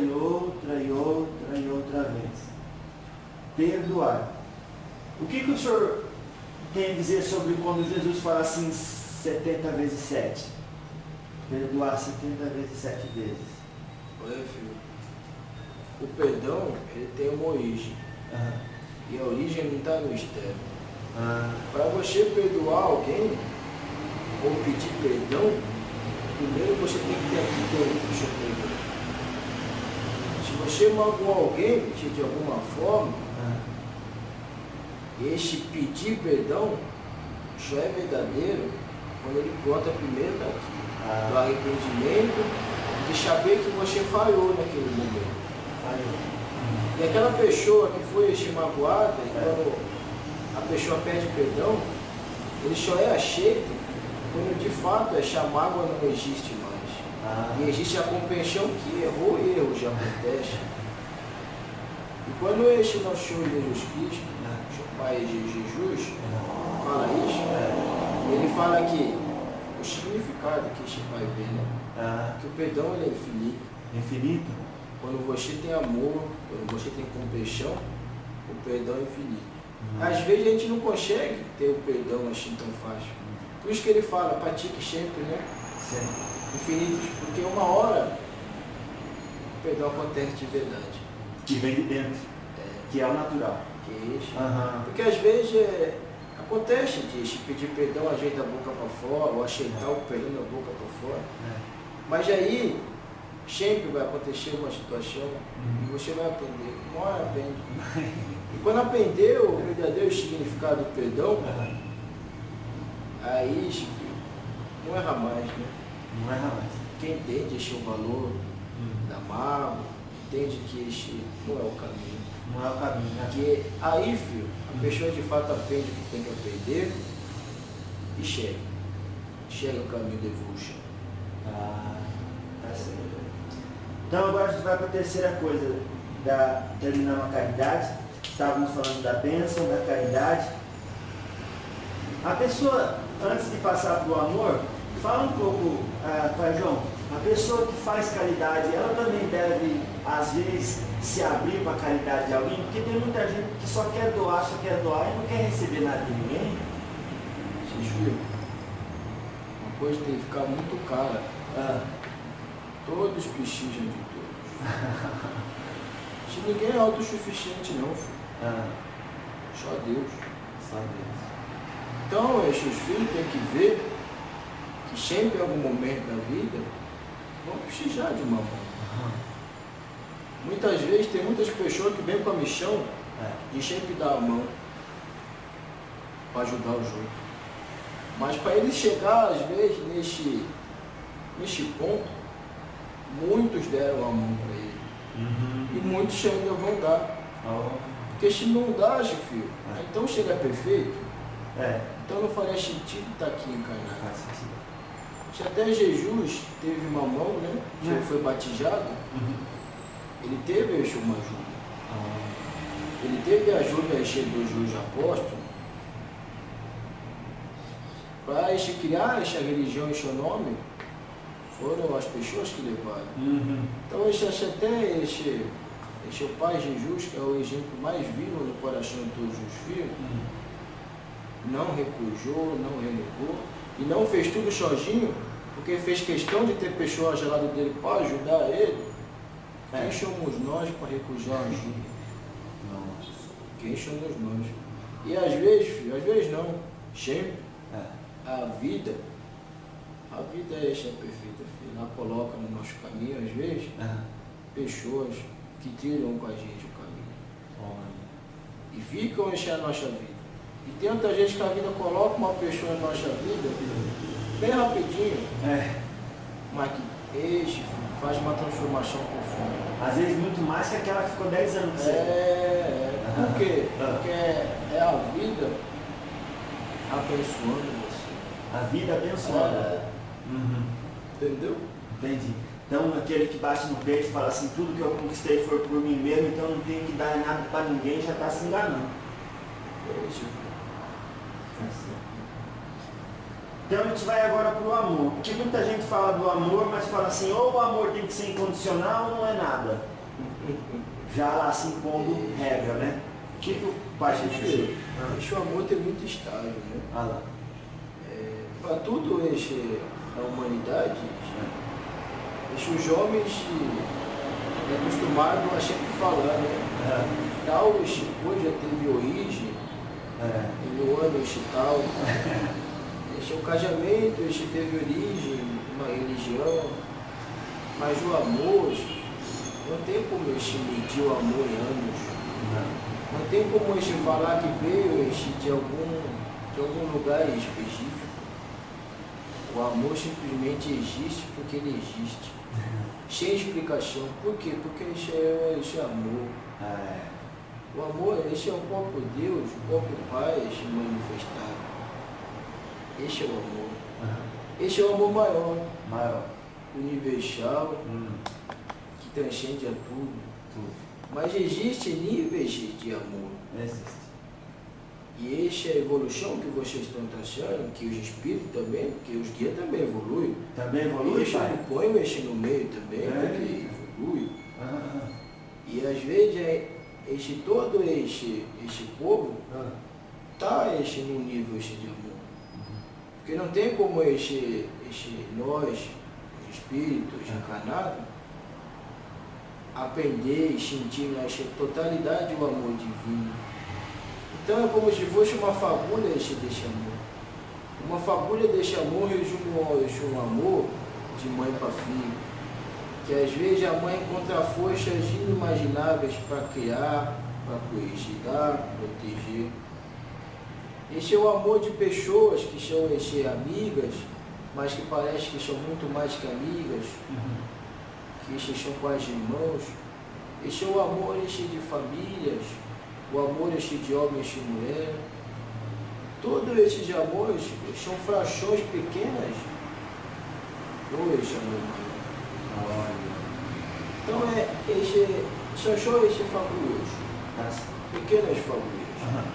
vez. Perdoar. O que o senhor tem a dizer sobre quando Jesus fala assim 70 vezes 7? Perdoar 70 vezes 7 vezes. Olha, filho, o perdão, ele tem uma origem. E a origem não está no externo. Para você perdoar alguém, ou pedir perdão, primeiro você tem que ter aqui dentro o seu perdão. Se você magoou alguém de alguma forma, esse pedir perdão só é verdadeiro quando ele brota primeiro daqui, do arrependimento, de saber que você falhou naquele momento. E aquela pessoa que foi magoada, quando a pessoa pede perdão, ele só é aceito quando de fato essa mágoa não existe mais. E existe a compreensão que errou e erro já acontece. E quando esse nosso Senhor Jesus Cristo, o Pai de Jesus, fala isso, Ele fala que o significado que este pai vê, né? Que o perdão ele é infinito. Infinito? Quando você tem amor, quando você tem compaixão, o perdão é infinito. Às vezes a gente não consegue ter o perdão assim tão fácil. Por isso que ele fala, pratique sempre, né? Sim. Infinitos, porque uma hora o perdão acontece de verdade. Que vem de dentro, que é o natural. Que é isso. Porque às vezes acontece de pedir perdão, ajeita a boca para fora, ou aceitar o perdão da boca para fora. Mas aí sempre vai acontecer uma situação e você vai aprender. Uma hora aprende. E quando aprender o verdadeiro significado do perdão, aí filho, não erra mais, né? Não erra mais. Quem entende este valor da mágoa, entende que este não é o caminho. Não é o caminho, né? Porque aí, filho, a pessoa de fato aprende o que tem que aprender e chega. Chega o caminho de evolução. Tá certo. Então agora a gente vai para a terceira coisa, terminando a caridade. Estávamos falando da bênção, da caridade. A pessoa, antes de passar para o amor, fala um pouco, Pai João, a pessoa que faz caridade, ela também deve, às vezes, se abrir para a caridade de alguém, porque tem muita gente que só quer doar e não quer receber nada de ninguém. Vocês viram? Uma coisa tem que ficar muito cara. Todos precisam de todos. Se ninguém é autossuficiente não, filho. Só Deus. Só Deus. Então, esses filhos têm que ver que sempre em algum momento da vida vão precisar de uma mão. Muitas vezes tem muitas pessoas que vêm com a missão de sempre dar a mão para ajudar os outros. Mas para eles chegar, às vezes, neste ponto, muitos deram a mão para ele. E muitos ainda vão dar. Porque se não dá, filho, então chega perfeito. Então não faria sentido estar aqui encarnado. Se até Jesus teve uma mão, né? Ele foi batizado, ele teve uma ajuda. Ele teve a ajuda dos apóstolos para criar essa religião em seu nome. Foram as pessoas que levaram. Então esse é o Pai Jesus, que é o exemplo mais vivo no coração de todos os filhos, não recusou, não renegou e não fez tudo sozinho, porque fez questão de ter pessoas ao lado dele para ajudar ele. Quem somos nós para recusar a ajuda? Quem somos nós? E às vezes, filho, às vezes não, sempre, a vida é essa perfeita, filho. Ela coloca no nosso caminho, às vezes, pessoas que trilham com a gente o caminho. E ficam enchendo a nossa vida. E tem tanta gente que a vida coloca uma pessoa na nossa vida, bem rapidinho, mas que faz uma transformação profunda. Às vezes muito mais que aquela que ficou 10 anos com você. Por quê? Porque é a vida abençoando você. A vida abençoada. Entendeu? Entendi. Então aquele que bate no peito e fala assim, tudo que eu conquistei foi por mim mesmo, então não tenho que dar nada para ninguém, já está se enganando. É isso. Então a gente vai agora para o amor, porque muita gente fala do amor, mas fala assim, ou o amor tem que ser incondicional ou não é nada. Já lá se impondo regra, né? O que o pai diz? O amor tem muito estágio, né? Para tudo a humanidade, os homens é acostumado a sempre falar, né? Tal coisa já teve origem, no ano tal. Este é um casamento, este teve origem, uma religião, mas o amor, não tem como este medir o amor em anos. Não tem como este falar que veio este de algum lugar específico. O amor simplesmente existe porque ele existe. Sem explicação. Por quê? Porque esse é amor. O amor, esse é o próprio Deus, o próprio Pai se manifestado. Esse é o amor. Esse é o amor maior. Universal, que transcende a tudo. Mas existem níveis de amor. E esta é a evolução que vocês estão achando, que os espíritos também, porque os guias também evoluem. Também evolui, Este pai? põe o este no meio também, porque evolui. E às vezes todo este povo está no nível de amor. Porque não tem como nós, os espíritos encarnados, aprender e sentir na totalidade o amor divino. Então é como se fosse uma fagulha desse amor. Uma fagulha desse amor resume um amor de mãe para filho. Que às vezes a mãe encontra forças inimagináveis para criar, para cuidar, proteger. Esse é o amor de pessoas que são amigas, mas que parece que são muito mais que amigas, que esses são quase irmãos. Esse é o amor de famílias, o amor de homens e mulheres. Todos esses amores são frações pequenas do esse amor maior. Então são só esses fagulhos, pequenas fagulhas.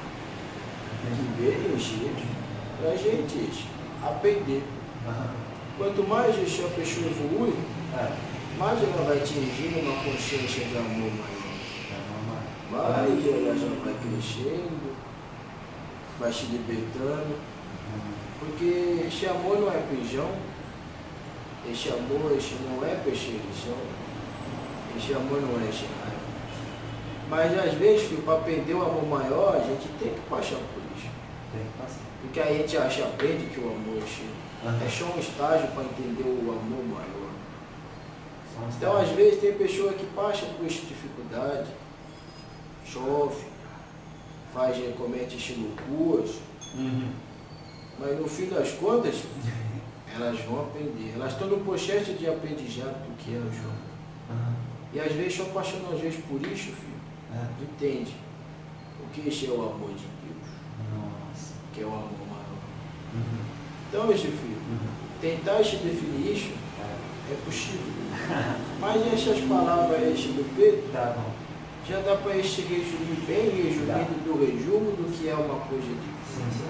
Para a gente aprender. Quanto mais a pessoa evolui, mais ela vai atingindo uma consciência de amor maior. Ela já vai crescendo, vai se libertando. Porque esse amor não é prisão, esse amor não é perseguição, esse amor não é raiva. Mas às vezes, para aprender o amor maior, a gente tem que passar por isso. Porque aí a gente aprende que o amor é só um estágio para entender o amor maior. Então, às vezes, tem pessoa que passa por essa dificuldade, sofre, comete loucuras, mas no fim das contas, elas vão aprender. Elas estão no processo de aprendizado do que é o jogo. E às vezes, só passando por isso, filho, entende o que esse é o amor de Deus. Que é o amor maior. Então, esse filho, tentar se definir isso é possível. Mas essas palavras do Pedro, já dá para esse resumir bem resumido do resumo do que é uma coisa divina.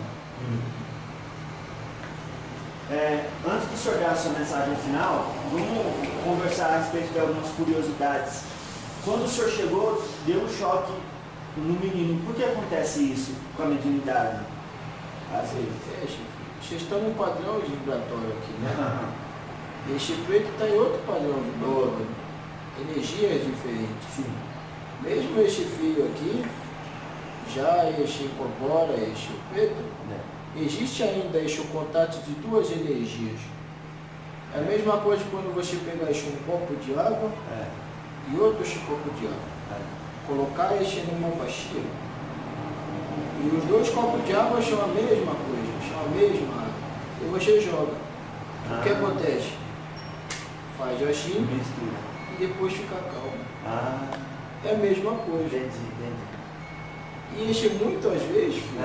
Antes do senhor dar a sua mensagem final, vamos conversar a respeito de algumas curiosidades. Quando o senhor chegou, deu um choque no menino. Por que acontece isso com a mediunidade? Às vezes, vocês estão num padrão vibratório aqui, né? Este preto está em outro padrão vibratório. Energias diferentes. Sim. Mesmo este filho aqui, já incorpora este preto, existe ainda este contato de duas energias. É a mesma coisa quando você pegar um copo de água e outro copo de água. Colocar numa bacia. E os dois copos de água são a mesma coisa, são a mesma água. E você joga. O que acontece? Faz assim e depois fica calmo. É a mesma coisa. Entendi. E muitas vezes, filho,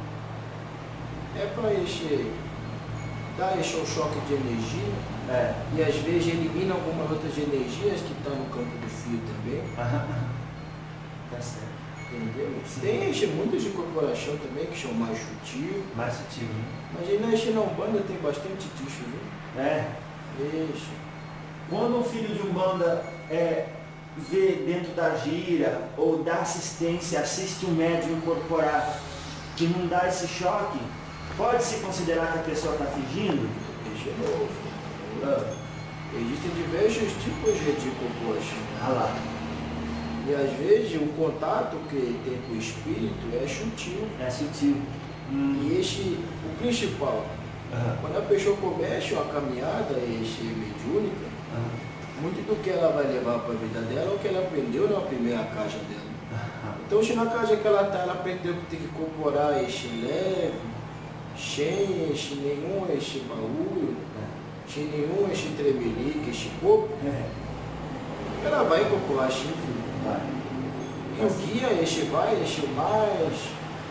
para dar um choque de energia e às vezes elimina algumas outras energias que estão no campo do fio também. Tá certo. Entendeu? Tem muitas de corporação também que são mais sutil. Mais sutil, né? Mas aí na Umbanda tem bastante disso, viu? Isso. Quando um filho de Umbanda vê dentro da gira ou dá assistência, assiste um médium incorporado que não dá esse choque, pode-se considerar que a pessoa está fingindo? Isso é novo. Existem diversos tipos de corporação. E às vezes o contato que tem com o espírito é sutil. E o principal, quando a pessoa começa uma caminhada mediúnica, muito do que ela vai levar para a vida dela é o que ela aprendeu na primeira casa dela. Então, se na casa que ela está, ela aprendeu que tem que incorporar leve, sem nenhum baú, sem nenhum tremelique, corpo, ela vai incorporar filho. E o guia vai mais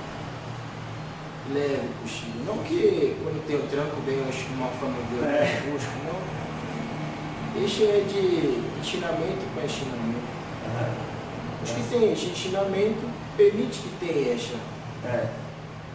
leve possível. Não que quando tem o tranco vem uma forma violenta, não. Este é de ensinamento para ensinamento. Os que têm esse ensinamento permite que tenha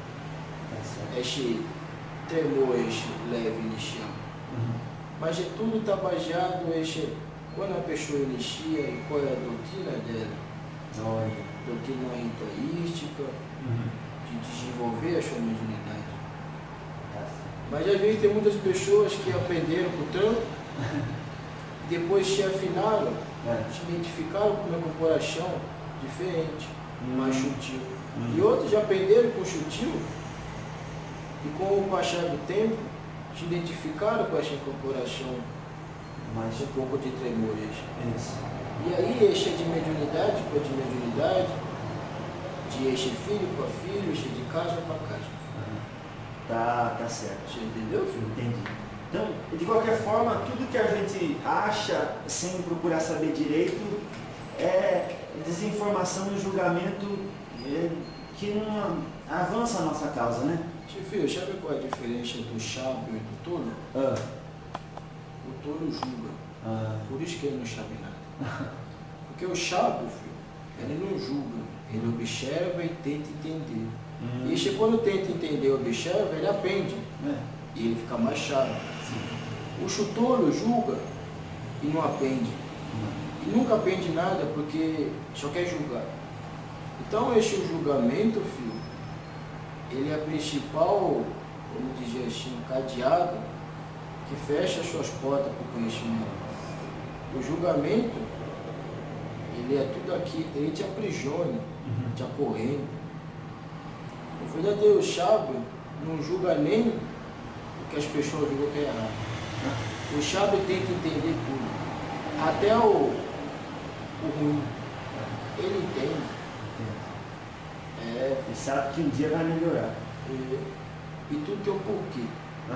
este tremor, este leve inicial. Mas de tudo está baseado este, quando a pessoa inicia e qual é a doutrina dela. Doutrina ritualística, de desenvolver a sua mediunidade. Mas às vezes tem muitas pessoas que aprenderam com o trampo, depois se afinaram, se identificaram com uma corporação diferente, mais sutil. E outros já aprenderam com o sutil, e com o passar do tempo, se identificaram com essa incorporação, mais um pouco de tremores. E aí, este é de mediunidade para de mediunidade, de este filho para filho, este de casa para casa. Tá certo. Você entendeu, filho? Entendi. Então, de qualquer forma, tudo que a gente acha sem procurar saber direito é desinformação e julgamento que não avança a nossa causa, né? Filho, sabe qual é a diferença do sábio e do tolo? O tolo julga. Por isso que ele não sabe nada. Porque o sábio, filho, ele não julga. Ele observa e tenta entender. E este, quando tenta entender e observa, ele aprende. E ele fica mais sábio. O chutolo julga e não aprende. E nunca aprende nada porque só quer julgar. Então este julgamento, filho, ele é a principal, vamos dizer assim, cadeado que fecha as suas portas para o conhecimento. O julgamento, ele é tudo aqui, ele te aprisiona, te acorrendo. O verdadeiro sábio não julga nem o que as pessoas julgam que é errado. O sábio tenta entender tudo, até o ruim. Ele entende. E sabe que um dia vai melhorar. E tudo tem um porquê.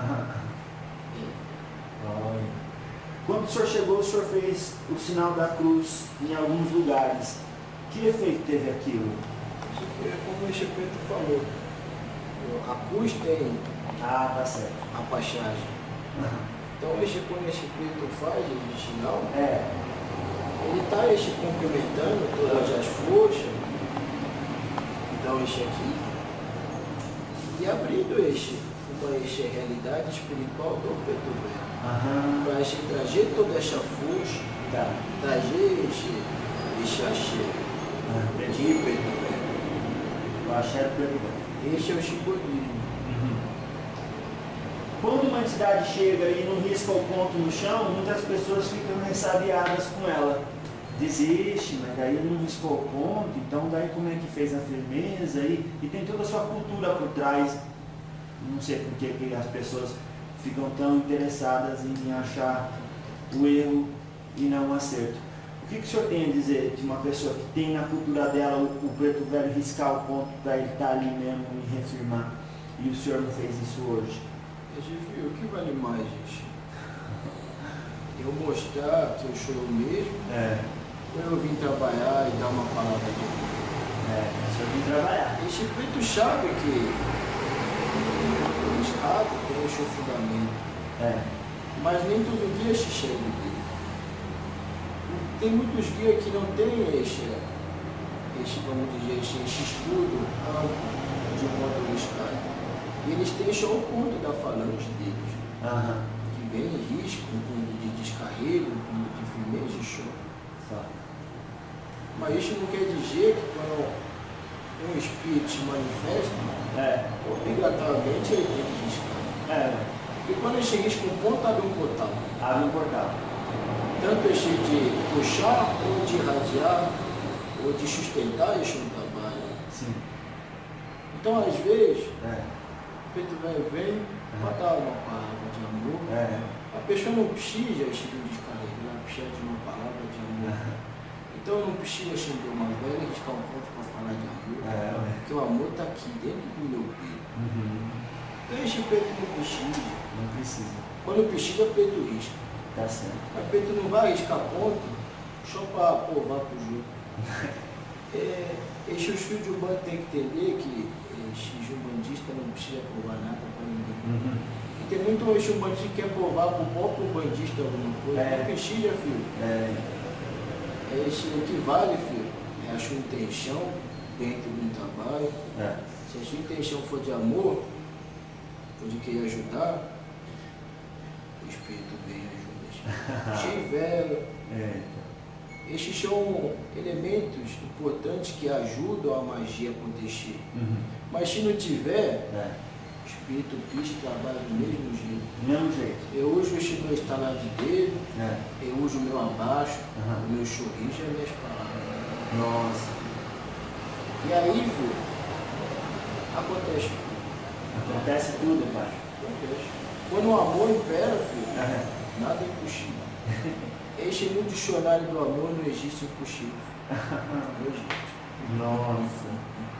Quando o senhor chegou, o senhor fez o sinal da cruz em alguns lugares. Que efeito teve aquilo? É como o Preto falou. A cruz tem tá certo. a passagem. Então quando esse Preto faz o sinal, ele está complementando todas as forças. Então aqui, e abrindo uma realidade espiritual do Preto Velho, para trazer toda essa força, trazer esse axé de Preto Velho. O axé do Preto Velho. Esse é o simbolismo. Quando uma entidade chega e não risca o ponto no chão, muitas pessoas ficam ressabiadas com ela. Desiste, mas daí não riscou o ponto, então daí como é que fez a firmeza e tem toda a sua cultura por trás. Não sei por que as pessoas ficam tão interessadas em achar o erro e não o acerto. O que o senhor tem a dizer de uma pessoa que tem na cultura dela o Preto Velho riscar o ponto para ele estar ali mesmo e reafirmar, e o senhor não fez isso hoje? O que vale mais, gente? Eu mostrar que eu sou eu mesmo? Ou eu vim trabalhar e dar uma palavra de amor? O senhor vim trabalhar. Esse Preto sabe que o Estado tem o seu fundamento. Mas nem todo dia se chega dele. Tem muitos guias que não têm vamos dizer, esse estudo amplo de modo holístico. E eles têm só o ponto da falange deles. Que vem em risco, um ponto de descarrego, um ponto de firmeza e choque. Mas isso não quer dizer que quando um espírito se manifesta, obrigatoriamente ele tem que riscar. E quando ele se risca um ponto, abre um portal. Tanto esse de puxar, ou de irradiar, ou de sustentar esse trabalho. Então, às vezes, o Preto Velho vem para dar uma palavra de amor. A pessoa não precisa descarregar, ela precisa de uma palavra de amor. Então não precisa acender uma vela e riscar um ponto para falar de amor, porque o amor está aqui dentro do meu peito. Então esse Preto não precisa. Quando precisa, o Preto risca. Mas o Preto não vai riscar ponto só para provar para os outros. Os filhos de Umbanda têm que entender que esse umbandista não precisa provar nada para ninguém. E tem muito umbandista que quer provar para o próprio umbandista alguma coisa. Não precisa, filho. O que vale, filho, é a sua intenção dentro do trabalho. Se a sua intenção for de amor, onde quer ajudar, o Espírito vem e ajuda. Cheio vela. Estes são elementos importantes que ajudam a magia a acontecer. Mas se não tiver, o Espírito Cristo trabalha do mesmo jeito. Do mesmo jeito. Eu uso este meu estalar de dedo, eu uso o meu abaixo, o meu sorriso e as minhas palavras. Nossa. E aí, filho, acontece. Acontece tudo, pai. Acontece. Quando o amor impera, filho, nada é impossível. Este no dicionário do amor não existe impossível. Não existe. Nossa.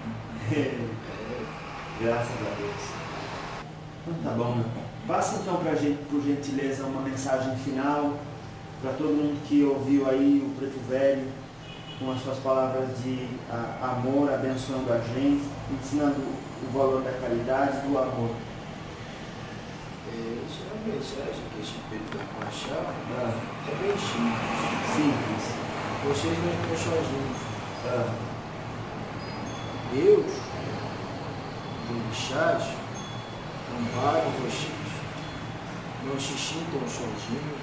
Graças a Deus. Então tá bom, meu pai. Passa então pra gente, por gentileza, uma mensagem final para todo mundo que ouviu aí o Preto Velho, com as suas palavras de amor, abençoando a gente, ensinando o valor da caridade e do amor. Isso é uma mensagem que esse Pedro vai passar. É bem simples. Simples. Vocês não estão sozinhos. Deus, os orixás, amparam vocês. Não se sintam sozinhos.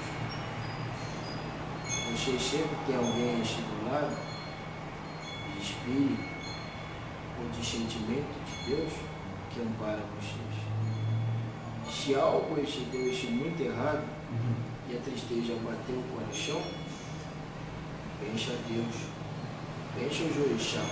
Vocês sempre têm alguém do lado, de espírito ou de sentimento de Deus, que ampara vocês. Se algo excedeu este muito errado e a tristeza bateu o coração, pense a Deus, pense ao orixás.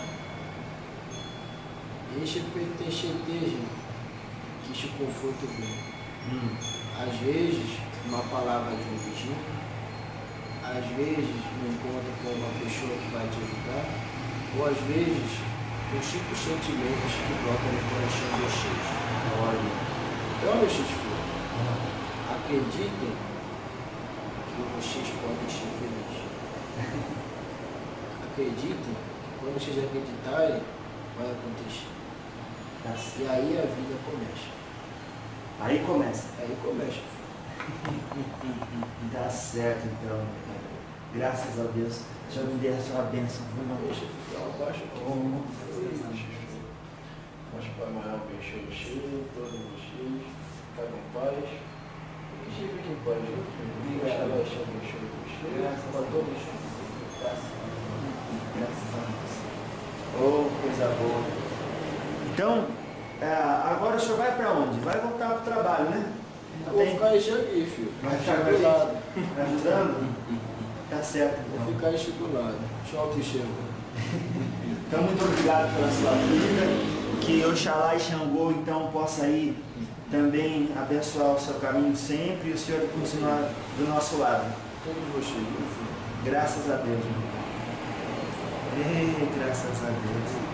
Deixa ele ter certeza que este conforto vem. Às vezes, uma palavra de um vigia, às vezes, um encontro com uma pessoa que vai te ajudar, ou às vezes, os 5 sentimentos que brotam no coração de vocês. Então, meus filhos, acreditem que vocês podem ser felizes. Acreditem que quando vocês acreditarem, vai acontecer. E aí a vida começa. Aí começa. Aí começa. Dá certo então. Graças a Deus. O Senhor me dê a sua bênção. Deixa eu ficar abaixo aqui. Nosso Pai maior, abençoe vocês, todos vocês. Fica em paz. E fique em paz. Obrigado. Deus abençoe vocês. Para todos. Graças a Deus. Oh, coisa boa. Então, agora o senhor vai para onde? Vai voltar para o trabalho, né? Vou ficar isso aqui, filho. Vai ficar do lado. Ajudando? Tá certo. Então. Vou ficar isso do lado. Tchau, Cristiano. Então, muito obrigado pela sua vida. Que Oxalá e Xangô, então, possa ir também abençoar o seu caminho sempre e o senhor continuar do nosso lado. Todos vocês, meu filho. Graças a Deus, meu pai. Graças a Deus.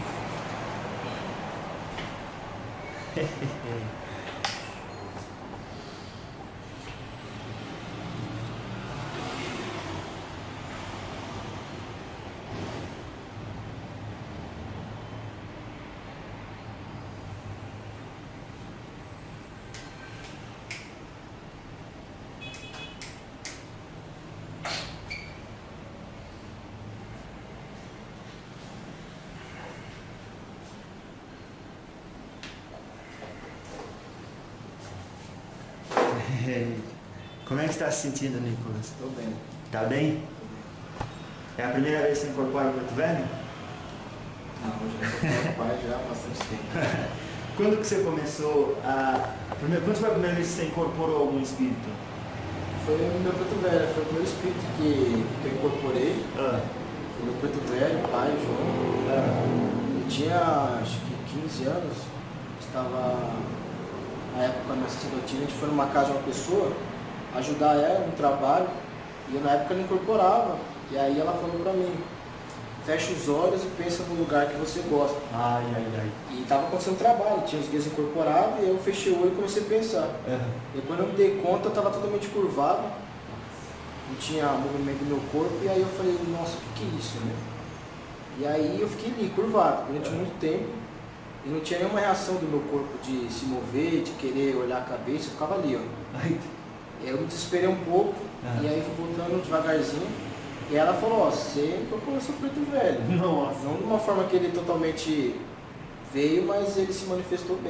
Como é que você está se sentindo, Nicolas? Estou bem. Tá bem? É a primeira vez que você incorpora o Preto Velho? Não, já pai já há bastante tempo. Quando que você começou a... Quando foi a primeira vez que você incorporou algum espírito? Foi o meu Preto Velho, foi o primeiro espírito que eu incorporei. Foi o meu Preto Velho, pai, João. Eu tinha acho que 15 anos, estava na época na sacerdotina, a gente foi numa casa de uma pessoa, ajudar ela no trabalho, e eu, na época eu não incorporava. E aí ela falou pra mim, fecha os olhos e pensa no lugar que você gosta. Ai, ai, ai. E estava acontecendo trabalho, tinha os guias incorporados, e eu fechei o olho e comecei a pensar. E quando eu me dei conta, eu estava totalmente curvado, não tinha movimento do meu corpo, e aí eu falei, nossa, o que é isso, né? E aí eu fiquei ali, curvado, durante muito tempo, e não tinha nenhuma reação do meu corpo de se mover, de querer olhar a cabeça, eu ficava ali, ó. Eu me desesperei um pouco, e aí fui voltando devagarzinho, e ela falou, ó, você incorporou seu Preto Velho. Nossa. Não de uma forma que ele totalmente veio, mas ele se manifestou bem.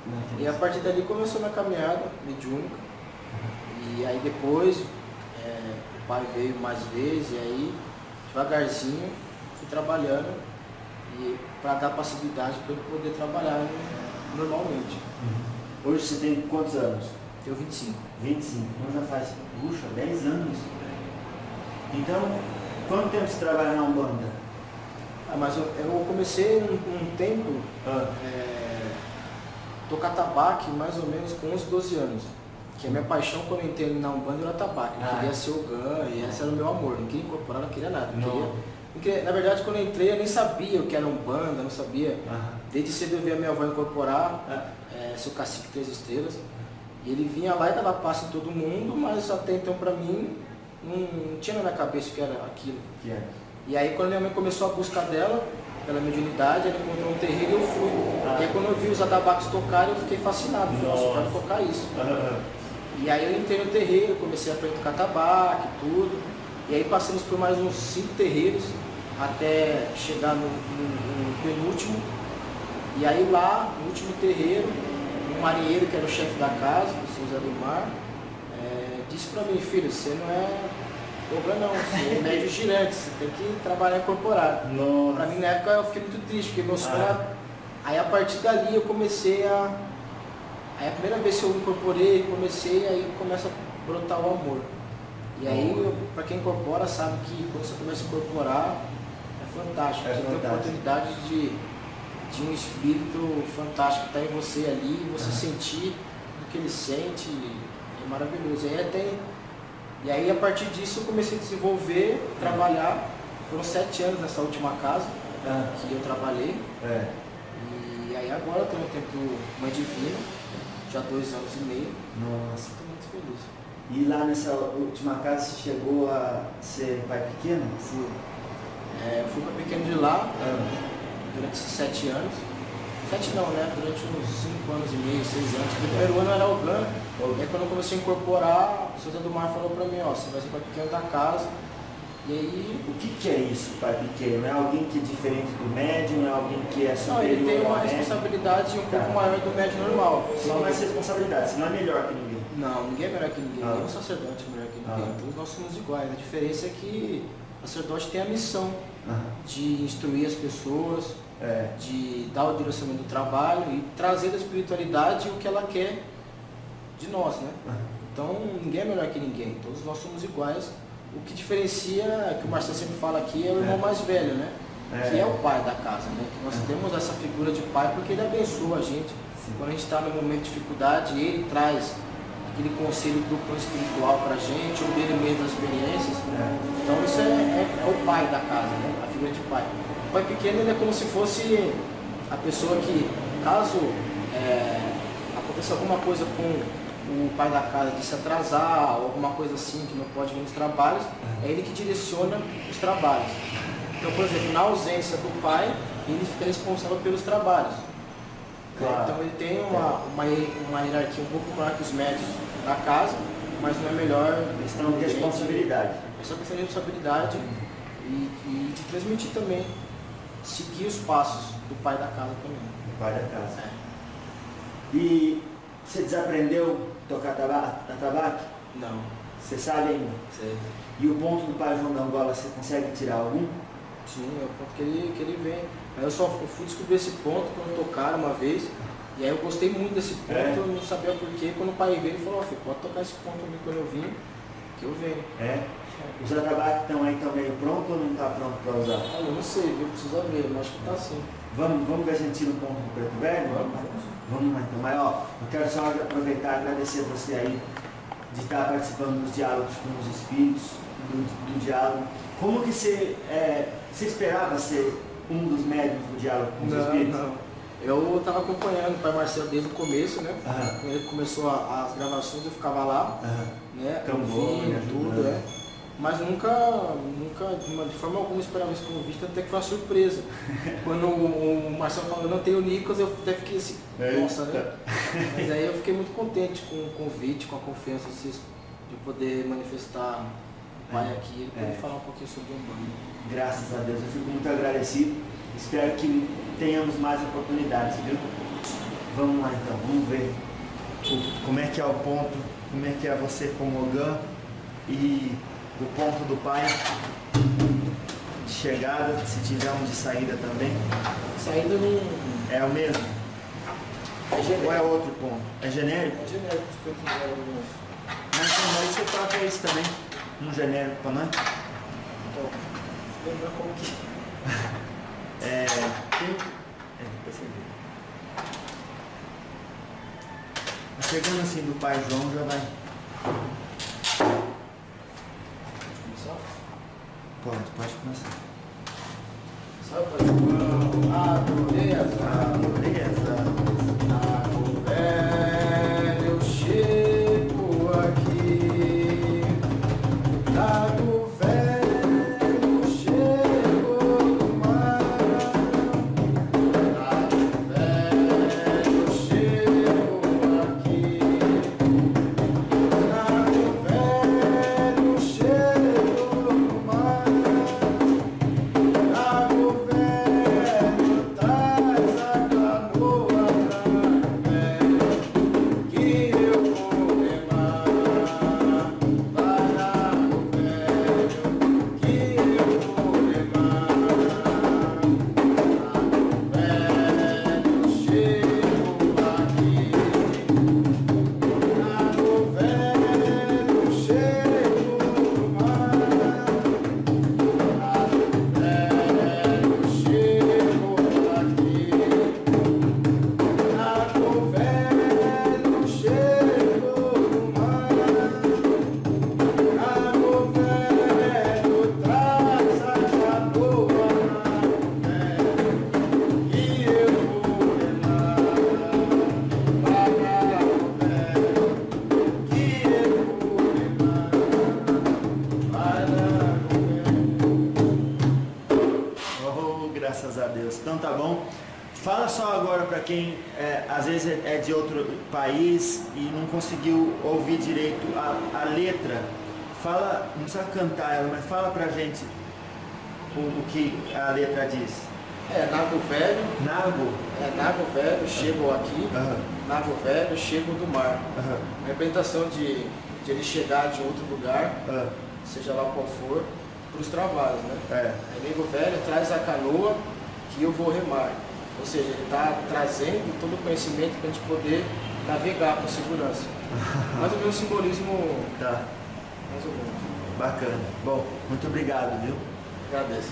E a partir dali começou minha caminhada mediúnica. E aí depois o pai veio mais vezes e aí devagarzinho fui trabalhando e para dar facilidade para eu poder trabalhar normalmente. Hoje você tem quantos anos? Tenho 25. 25. Então já faz, puxa, 10 anos. Então, quanto tempo você trabalha na Umbanda? Mas eu comecei um tempo tocar tabaco mais ou menos com 11, 12 anos. Que a minha paixão quando eu entrei na Umbanda era tabaco. Eu queria ser ogã e esse era o meu amor. Não queria incorporar, não queria nada. Na verdade, quando eu entrei, eu nem sabia o que era Umbanda, não sabia. Desde cedo eu via a minha avó incorporar, seu cacique 3 estrelas. E ele vinha lá e dava passo em todo mundo, mas até então pra mim não tinha na minha cabeça o que era aquilo. E aí quando minha mãe começou a busca dela, pela mediunidade, ela encontrou um terreiro e eu fui. E aí quando eu vi os atabaques tocarem, eu fiquei fascinado. Falei, nossa, eu quero tocar isso. E aí eu entrei no terreiro, comecei a aprender a tocar tabaco e tudo. E aí passamos por mais uns 5 terreiros, até chegar no penúltimo. E aí lá, no último terreiro, um marinheiro que era o chefe da casa, o seu Zé do Mar, disse pra mim, filho, você não é ogã não, você é médio girante, você tem que trabalhar incorporado. Pra mim na época eu fiquei muito triste, porque meu sonho era... Aí a partir dali eu comecei a... Aí a primeira vez que eu incorporei, aí começa a brotar o amor. E aí, pra quem incorpora, sabe que quando você começa a incorporar, é fantástico. Você tem a oportunidade de um espírito fantástico que está em você ali, e você sentir o que ele sente, é maravilhoso. E aí a partir disso eu comecei a desenvolver, trabalhar. Foram 7 anos nessa última casa que eu trabalhei. E aí agora eu tenho um tempo Mãe Divina, já 2 anos e meio. Nossa. Estou muito feliz. E lá nessa última casa você chegou a ser pai pequeno? Fui. Eu fui pai pequeno de lá durante esses 7 anos. 7 não, né? Durante uns 5 anos e meio, 6 anos. No primeiro ano eu era ogã. E aí quando eu comecei a incorporar, o seu Zé do Mar falou pra mim, ó, você vai ser pai pequeno da casa. E aí... O que é isso, pai pequeno? É alguém que é diferente do médium? É alguém que é superior? Não, ele tem uma responsabilidade um pouco maior do médium normal. Só mais responsabilidade, você não é melhor que ninguém. Não, ninguém é melhor que ninguém, nenhum sacerdote é melhor que ninguém. Todos nós somos iguais. A diferença é que o sacerdote tem a missão de instruir as pessoas, de dar o direcionamento do trabalho e trazer da espiritualidade o que ela quer de nós, né? Então ninguém é melhor que ninguém, todos nós somos iguais. O que diferencia, que o Marcelo sempre fala aqui, é o irmão mais velho, né? Que é o pai da casa, né? Que nós temos essa figura de pai porque ele abençoa a gente. Quando a gente está no momento de dificuldade, ele traz aquele conselho do plano espiritual para a gente, ou dele mesmo das experiências. Então isso é o pai da casa, né? A figura de pai. O pai pequeno ele é como se fosse a pessoa que, caso aconteça alguma coisa com o pai da casa de se atrasar, ou alguma coisa assim, que não pode vir nos trabalhos, é ele que direciona os trabalhos. Então, por exemplo, na ausência do pai, ele fica responsável pelos trabalhos. Então ele tem uma hierarquia um pouco maior que os médios da casa, mas não é melhor. Questão de responsabilidade. É só questão de responsabilidade e de transmitir também, seguir os passos do pai da casa também. Do pai da casa. E você desaprendeu tocar atabaque? Não. Você sabe ainda? Sei. E o ponto do pai João da Angola, você consegue tirar algum? Sim, é o ponto que ele vem. Aí eu fui descobrir esse ponto quando tocaram uma vez, e aí eu gostei muito desse ponto, eu não sabia porquê. Quando o pai veio, ele falou, filho, pode tocar esse ponto ali quando eu vim, que eu venho. Os atabaques estão aí, estão meio prontos ou não está pronto para usar? Eu não sei, viu? Precisa ver, mas acho que está sim. Vamos ver se a gente tira um ponto do preto velho? Vamos lá então. Mas eu quero só aproveitar e agradecer você aí de estar participando dos diálogos com os espíritos, do diálogo. Como que você esperava ser um dos médiuns do diálogo com os espíritos? Não. Eu estava acompanhando o pai Marcelo desde o começo, né? Quando ele começou as gravações, eu ficava lá, né? Ouvindo tudo, Mas nunca, de forma alguma, esperava esse convite, até que foi uma surpresa. Quando o Marcelo falou, não tem o Nicolas, eu até fiquei assim, nossa, né? Mas aí eu fiquei muito contente com o convite, com a confiança de poder manifestar o pai aqui e poder falar um pouquinho sobre o Umbanda. Graças a Deus, eu fico muito agradecido. Espero que tenhamos mais oportunidades, viu? Vamos lá então, vamos ver como é que é o ponto, como é que é você como Ogã e o ponto do pai de chegada, se tiver um de saída também. Saída não... É o mesmo? É genérico. Ou é outro ponto? É genérico? É genérico, que eu fizeram alguns. Mas então aí você troca isso também, um genérico para nós? Então, lembra como que... depois você vê. Chegando assim do pai João já vai. Começar? Pode começar. Sabe, pai João? A dureza. Velho, eu chego aqui. Lago velho, chego do mar. Lago velho, chego aqui. Lago velho, chego do mar. Lago velho, traz a canoa velho, que eu vou remar. Vai, lago velho, que eu vou remar. Lago velho, chego aqui. Lago velho, chego do mar. Lago velho, chego aqui. Lago velho, chego do mar. Lago velho, traz a canoa, velho, que eu vou remar. Vai, lago velho, que eu vou remar. Vai, lago velho. Oh, graças a Deus. Então tá bom. Fala só agora para quem às vezes é de outro país e não conseguiu ouvir direito a letra. Fala, não precisa cantar ela, mas fala pra gente o que a letra diz. Nago velho, nago velho, chego aqui. Aham. Nago velho, chego do mar. Aham. A representação de ele chegar de outro lugar, Aham. seja lá qual for, para os trabalhos, né? É. Amigo velho, traz a canoa que eu vou remar. Ou seja, ele está trazendo todo o conhecimento para a gente poder navegar com segurança. Mais ou menos o simbolismo, Tá. mais ou menos. Bacana. Bom, muito obrigado, viu? Agradeço.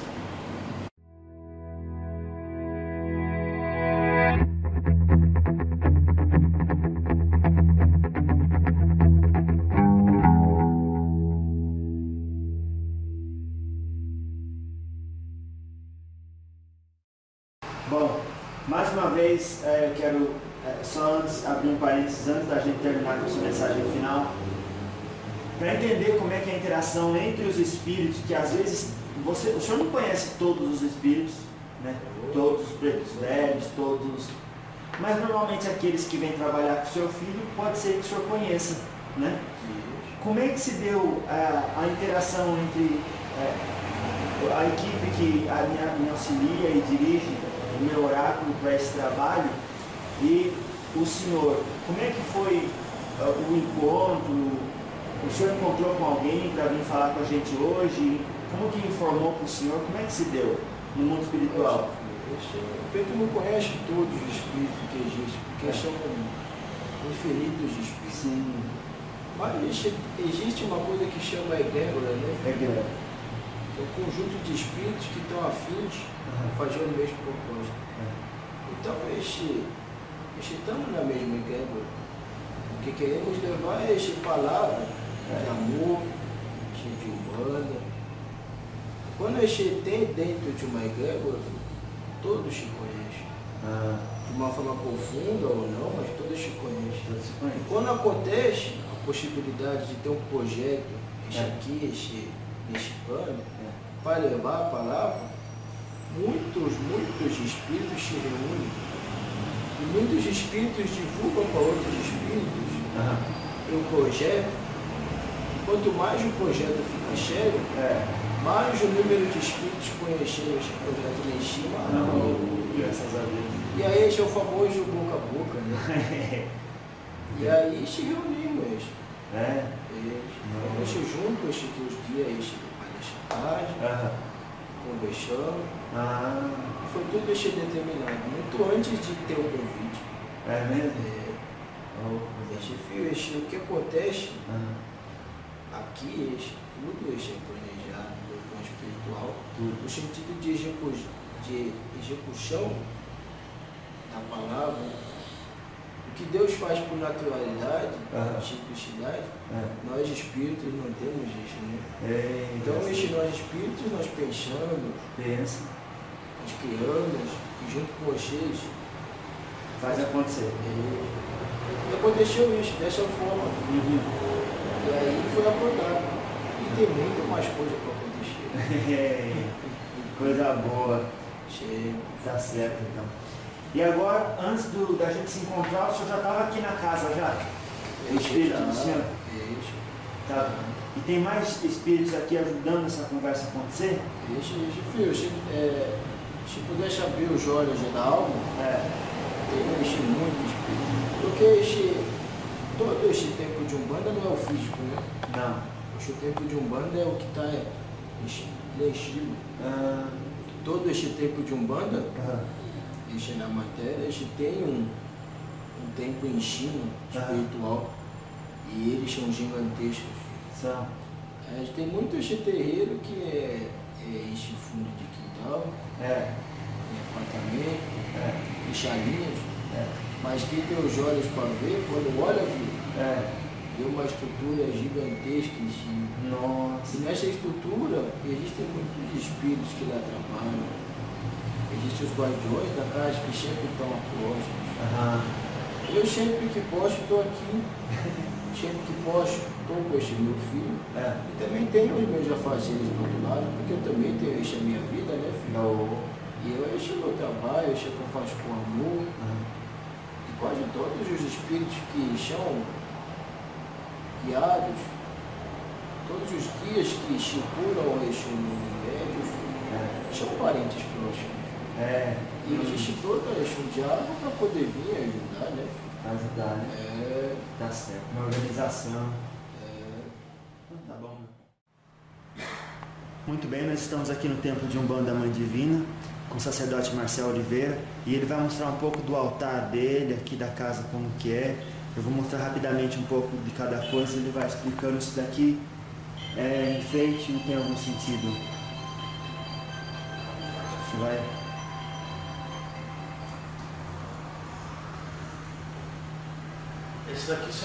Bom, mais uma vez eu quero só antes abrir um parênteses antes da gente terminar com a sua mensagem final, para entender como é que é a interação entre os espíritos, que às vezes o senhor não conhece todos os espíritos, né? Todos os pretos velhos, todos, mas normalmente aqueles que vêm trabalhar com o seu filho pode ser que o senhor conheça, né? Como é que se deu a interação entre a equipe que me auxilia e dirige o meu oráculo para esse trabalho e o senhor? Como é que foi o encontro? O senhor encontrou com alguém para vir falar com a gente hoje? Como que informou para o senhor? Como é que se deu no mundo espiritual? O Pedro não conhece todos os espíritos que existem, porque chamam infinitos de espíritos. Sim. Mas existe uma coisa que chama egrégora, né? Egrégora. É um conjunto de espíritos que estão afins de fazer o mesmo propósito. Então, estamos na mesma egrégora. O que queremos levar é esta palavra de amor, de humana. Quando a gente tem dentro de uma egrégora, todos se conhecem. De uma forma profunda ou não, mas todos se conhecem. E quando acontece a possibilidade de ter um projeto, neste plano, para levar a palavra, muitos espíritos se reúnem. E muitos espíritos divulgam para outros espíritos um projeto quanto mais o projeto fica cheio, mais o número de espíritos conhecendo esse projeto lá em cima. Graças a Deus. E aí esse é o famoso boca a boca, né? E aí se reunimos. Nós juntos, esses dias, esse pai da chantagem, conversando. E foi tudo este determinado, muito antes de ter o convite. É mesmo? O que acontece aqui, tudo é planejado do plano espiritual, no sentido de execução da palavra. O que Deus faz por naturalidade, simplicidade, nós espíritos não temos isso, né? Então, nós espíritos, nós pensamos, nós criamos, e junto com vocês, faz acontecer. E aconteceu isso, dessa forma. E aí foi aprovado. E tem muito mais coisa para acontecer. Coisa boa. Sim. Tá certo, então. E agora, antes da gente se encontrar, o senhor já estava aqui na casa já? O espírito do senhor? Tá. E tem mais espíritos aqui ajudando essa conversa a acontecer? Filho, se pudesse abrir os olhos da alma, tem muito espírito. Porque todo esse tempo de Umbanda não é o físico, né? Não. O tempo de Umbanda é o que está lá em cima. Todo esse tempo de Umbanda, na matéria, a gente tem um tempo em cima espiritual e eles são gigantescos. A gente tem muito esse terreiro que é esse fundo de quintal, apartamento, chalinhas, mas quem tem os olhos para ver, quando olha, vê uma estrutura gigantesca em cima. Nossa. E nessa estrutura existem muitos espíritos que lá trabalham. Existem os guardiões da casa que sempre estão apostos. Eu sempre que posso estou aqui, sempre que posso estou com esse meu filho. E também tenho os meus afazeres do outro lado, porque eu também tenho, essa é a minha vida, né, filho? E esse é o meu trabalho, esse é o que eu faço com amor. E quase todos os espíritos que são guiados, todos os guias que circulam esse mundo médio, são parentes próximos. E existe todo esse diálogo para poder vir ajudar, né? Ajudar, né? Tá certo. Uma organização. Tá bom. Muito bem, nós estamos aqui no Templo de Umbanda Mãe Divina, com o sacerdote Marcel Oliveira, e ele vai mostrar um pouco do altar dele, aqui da casa, como que é. Eu vou mostrar rapidamente um pouco de cada coisa, ele vai explicando isso daqui. Enfeite, não tem algum sentido. Você vai... Esses aqui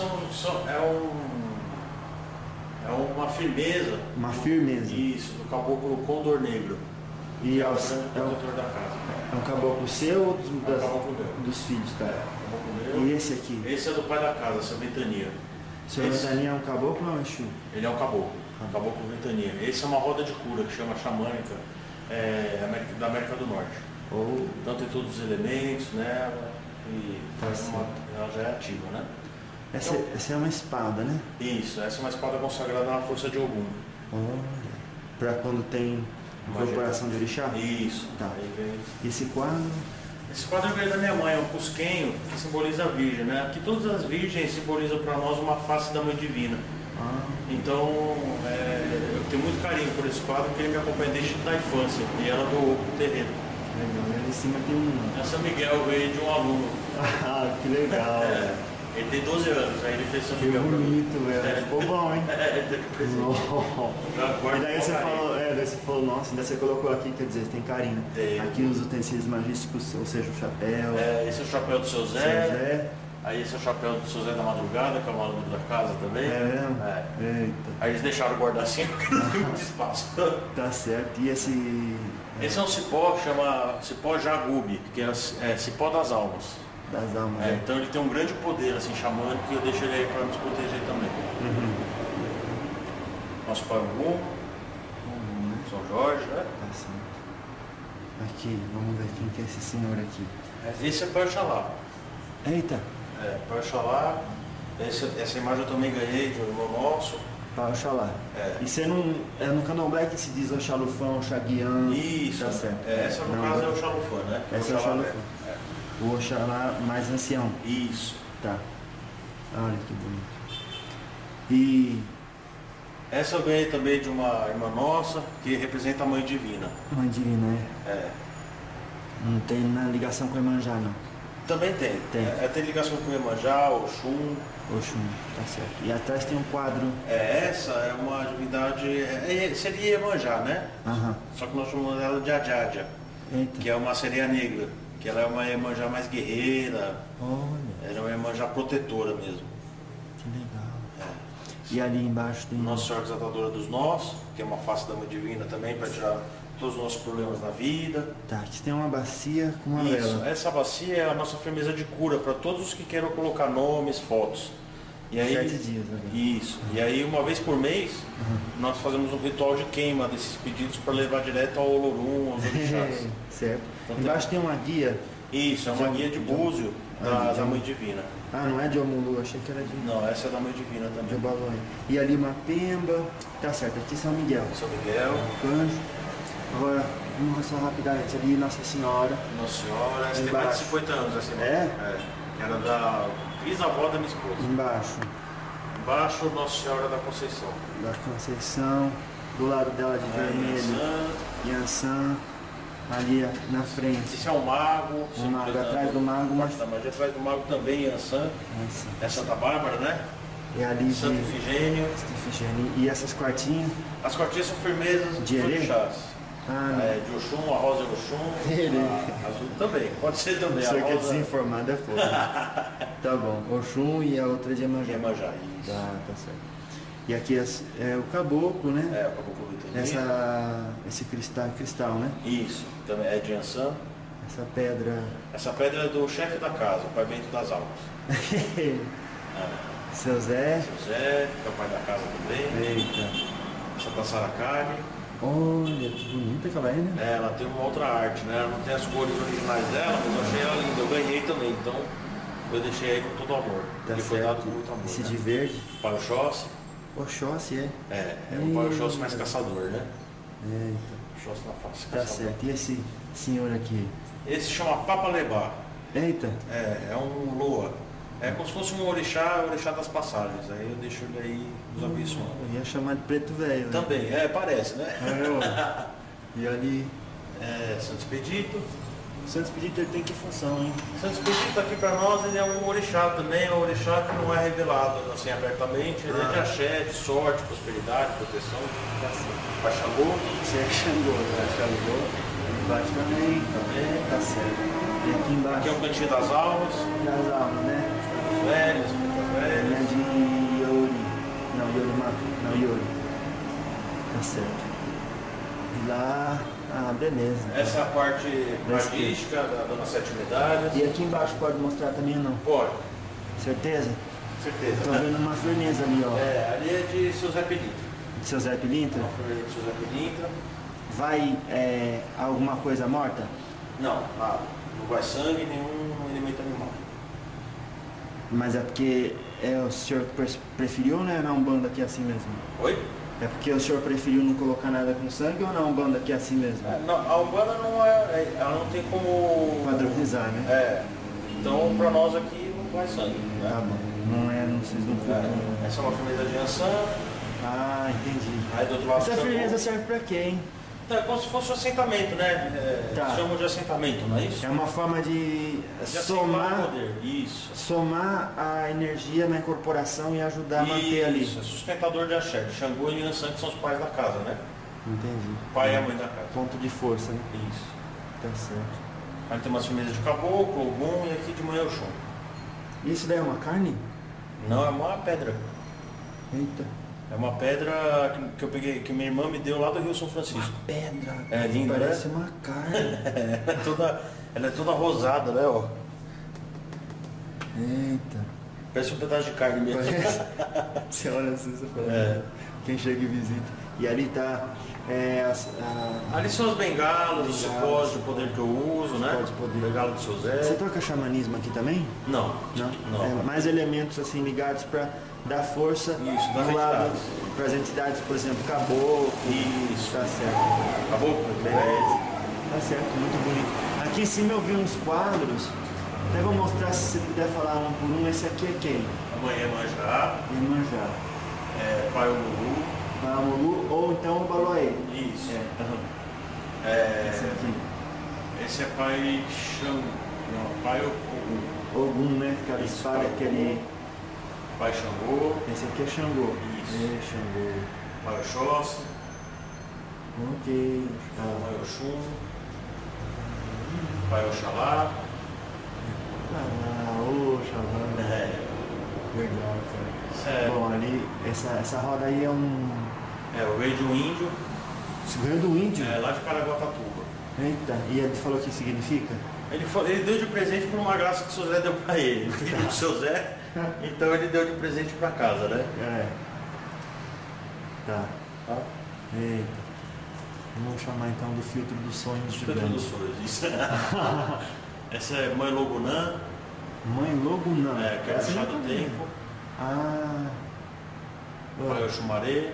é uma firmeza. Uma firmeza. Isso, do caboclo Condor Negro. E é o protetor da casa. É um caboclo seu ou dos filhos, tá? Caboclo meu. E esse aqui? Esse é do pai da casa, seu Ventania. Seu Ventania é um caboclo ou é um Exu? Ele é um caboclo, caboclo Ventania. Esse é uma roda de cura que chama xamânica, da América do Norte. Então tem todos os elementos nela e ela já é ativa, né? Essa é uma espada, né? Isso, essa é uma espada consagrada na força de Ogum. Para quando tem incorporação de orixá? Isso. Tá. Aí vem... E esse quadro? Esse quadro veio da minha mãe, é um cusquenho que simboliza a Virgem, né? Aqui todas as virgens simbolizam para nós uma face da Mãe Divina. Então, eu tenho muito carinho por esse quadro, porque ele me acompanha desde a infância e ela doou pro terreno. Legal, ali em cima tem um... Essa Miguel veio de um aluno. Que legal. Ele tem 12 anos, aí ele fez São Que Miguel pra mim. bonito, velho. Ficou bom, hein? E daí você falou, nossa, ainda você colocou aqui, quer dizer, tem carinho. Aqui os utensílios magísticos, ou seja, o chapéu. Esse é o chapéu do seu Zé. Aí esse é o chapéu do seu Zé da Madrugada, que é o maluco da casa também. É mesmo? Eita. Aí eles deixaram guardar assim, porque não tem muito espaço. Tá certo. E esse... Esse é um cipó que chama cipó Jagube, que é cipó das almas. Das almas. Então ele tem um grande poder assim, xamânico, e eu deixo ele aí para nos proteger também. Nosso pai Ogum, São Jorge, né? Tá certo. Aqui, vamos ver quem que é esse senhor aqui. Esse é Pai Oxalá. Eita! Pai Oxalá. Essa imagem eu também ganhei de um irmão nosso. Para Oxalá. É. E você não. É no Candomblé que se diz Oxalufã, Oxaguian. Isso. Tá certo. Essa no caso é o Xalufã, né? Essa é o Oxalufã. O Oxalá mais ancião. Isso. Tá. Olha que bonito. E. Essa eu ganhei também de uma irmã nossa, que representa a Mãe Divina. Mãe Divina, É. Não tem na ligação com Iemanjá, não. Também tem. Tem. Tem ligação com o Iemanjá, Oxum. Oxum, tá certo. E atrás tem um quadro. Essa é uma divindade. Seria Iemanjá, né? Aham. Só que nós chamamos ela de Adjádia, Eita. que é uma sereia negra. Que ela é uma Iemanjá mais guerreira. Olha, Ela é uma Iemanjá protetora mesmo. que legal. É. E ali embaixo tem. Nossa Senhora Exaltadora dos Nós, que é uma face da Mãe Divina também, para tirar todos os nossos problemas na vida. Tá, aqui tem uma bacia com uma Isso, vela. essa bacia é a nossa firmeza de cura para todos os que queiram colocar nomes, fotos. E aí, 7 dias ali. isso. E aí uma vez por mês nós fazemos um ritual de queima desses pedidos para levar direto ao Olorum, aos orixás. Certo. Então, Embaixo tem uma guia. Isso, é uma guia de búzio da Mãe Divina. Ah, não é de Omulu, achei que era de Não, essa é da Mãe Divina de também. Obalói. E ali uma pemba. Tá certo, aqui São Miguel. São Miguel, Anjo. Agora, vamos mostrar rapidamente ali Nossa Senhora. Nossa Senhora, essa tem mais de 50 anos essa irmã. É? Era da bisavó da minha esposa. Embaixo, Embaixo, Nossa Senhora da Conceição. da Conceição. Do lado dela de vermelho, Yansan. Ali na frente. Esse é um mago. O mago atrás do mago, mas. Da magia atrás do mago também, Yansan. Yansan. É Santa Bárbara, né? E ali Santo de Ifigênio. Ifigênia. E essas quartinhas. As quartinhas são firmezas De dos Herê? orixás. Ah, não. De Oxum, a rosa é Oxum. Herê. A azul também. Pode ser também. Você A que é rosa desinformado é foda. Tá bom. Oxum e a outra de Iemanjá. Iemanjá, isso. Tá certo. E aqui é o caboclo, né? É, o caboclo do Itengi. Esse cristal, né? Isso. Também é de Yansan. Essa pedra. Essa pedra é do chefe da casa, o pai Bento das Almas. Seu Zé. Seu Zé, que é o pai da casa também. Eita. Essa Tassaracari. Olha, que bonita que ela é, né? Ela tem uma outra arte, né? Ela não tem as cores originais dela, mas eu achei ela linda. Eu ganhei também, então eu deixei aí com todo amor. Tá Porque foi dado certo. com muito amor. Esse né? de verde. Pai Oxóssi. Oxóssi, é? É um Pai Oxóssi mais caçador, né? Eita. Oxóssi na face, Tá caçador. certo. E esse senhor aqui? Esse chama Papa Lebá. Eita. É um Loa. É como se fosse um orixá das passagens. Aí eu deixo ele aí nos abençoando. Eu ia chamar de preto velho. Né? Também, parece, né? E ali. Santo Expedito. Santo Expedito ele tem que função, hein? Santo Expedito aqui para nós ele é um orixá também, é um orixá que não é revelado assim abertamente, ele é de axé, de sorte, prosperidade, proteção. Pai Xangô. Você é Xangô, né? Xangô. Embaixo também. Tá certo. E aqui embaixo. Aqui é o Cantinho das Almas. Das almas, né? Os velhos, os Ele velhos. é de Iori. Não, Iori Mato. Não, Iori. Tá certo. E lá. Ah, beleza. Essa é a parte magística da Dona Sete Medalhas. E aqui embaixo pode mostrar também ou não? Pode, Certeza? certeza. Tô vendo uma firmeza ali, ó. Ali é de seu Zé Pelintra. De seu Zé Pilintra. Uma firmeza de seu Zé Pelintra. Vai alguma coisa morta? Não, nada. Não vai sangue, nenhum elemento animal. Mas é porque o senhor preferiu, né? Na Umbanda que é assim mesmo? Oi? É porque o senhor preferiu não colocar nada com sangue ou na Umbanda que é assim mesmo? Não, a Umbanda não ela não tem como Padronizar, né? Então para nós aqui não vai sangue. Né? Tá bom. Vocês não cultuam. Essa é uma firmeza de Yansan. Ah, entendi. Aí do outro lado Essa Xangô. firmeza serve pra quê, hein? Então, é como se fosse um assentamento, né? Tá. Chamam de assentamento, não é isso? É uma forma de assentar somar, o poder. Isso. somar a energia na incorporação e ajudar a manter ali. Isso, é sustentador de axé. De Xangô e Yansan, que são os pais da casa, né? Entendi. O pai e a mãe da casa. Ponto de força, né? Isso. Tá certo. Aí tem umas firmezas de caboclo, ogum e aqui de manhã o chum. Isso daí é uma carne? Não, é uma pedra. Eita. É uma pedra que eu peguei, que minha irmã me deu lá do Rio São Francisco. Pedra. É linda, Parece né? uma carne. Ela é toda rosada, né? Ó. Eita. Parece um pedaço de carne mesmo. Parece. Você olha assim, você fala. Quem chega e visita. E ali tá Ali são as bengalas, os cipós de poder que eu uso, né? Bengala do seu Zé. Você toca xamanismo aqui também? Não. Não. Mais elementos assim ligados para dar força das lado para as entidades, por exemplo, caboclo. Isso. Tá certo. Caboclo? Beleza. Tá certo, muito bonito. Aqui em cima eu vi uns quadros. Até vou mostrar se você puder falar um por um. Esse aqui é quem? Amanhã é Manjá. Iemanjá. Pai Omulu. Pai Omulu ou então o Baloaê. Isso. Esse aqui. Esse é Pai Xangô. Não, Pai Ogum. Ogum, né? Aquela espada que ele... Pai Xangô. Esse aqui é Xangô. Isso. Xangô. Pai Oxóssi. Ok. Pai Oxum. Pai Oxalá. Oxalá. Legal, cara. Bom, ali, essa roda aí é um... o rei de um índio. Você ganhou do índio? Lá de Caraguatatuba. Eita, e ele falou o que significa? Ele deu de presente por uma graça que o seu Zé deu pra ele. Filho do seu Zé, então ele deu de presente pra casa, né? Tá. Eita. Vamos chamar então do filtro dos sonhos de Filtro dos sonhos, isso. Essa é Mãe Logunã. Mãe Logunã. Que é o chá do tempo. Pai Oxumaré.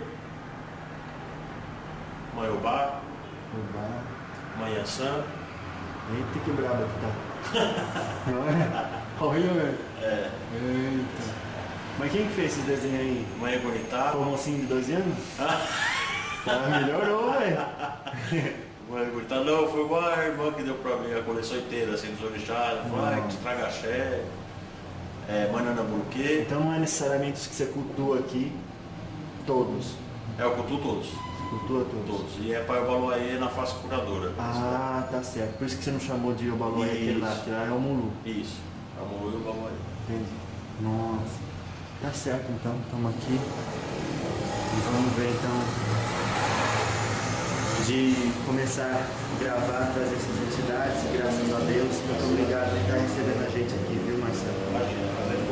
Mãe Obá. Mãe Ançã. Eita, que braba que tá. Olha, velho. Eita. Mas quem que fez esses desenhos aí? Mãe Bonitá. Foi o mocinho de 12 anos? Melhorou, velho. Mãe Bonitá. Não, foi uma irmã que deu pra mim a coleção inteira, assim, dos orixás. Falou, que estraga axé. Mãe Nana Burquê. Então não é necessariamente os que você cultua aqui, todos. Eu cultuo todos. Cultua todos. E é Pai Obaloaê na face curadora. Tá certo. Por isso que você não chamou de Obaloaê aquele lá, que lá é o Mulu. Isso. É o Mulu e o Obaloaê. Entendi. Nossa. Tá certo então, estamos aqui. E vamos ver então de começar a gravar, trazer essas entidades, graças a Deus. Muito obrigado por estar recebendo a gente aqui, viu, Marcelo? Imagina,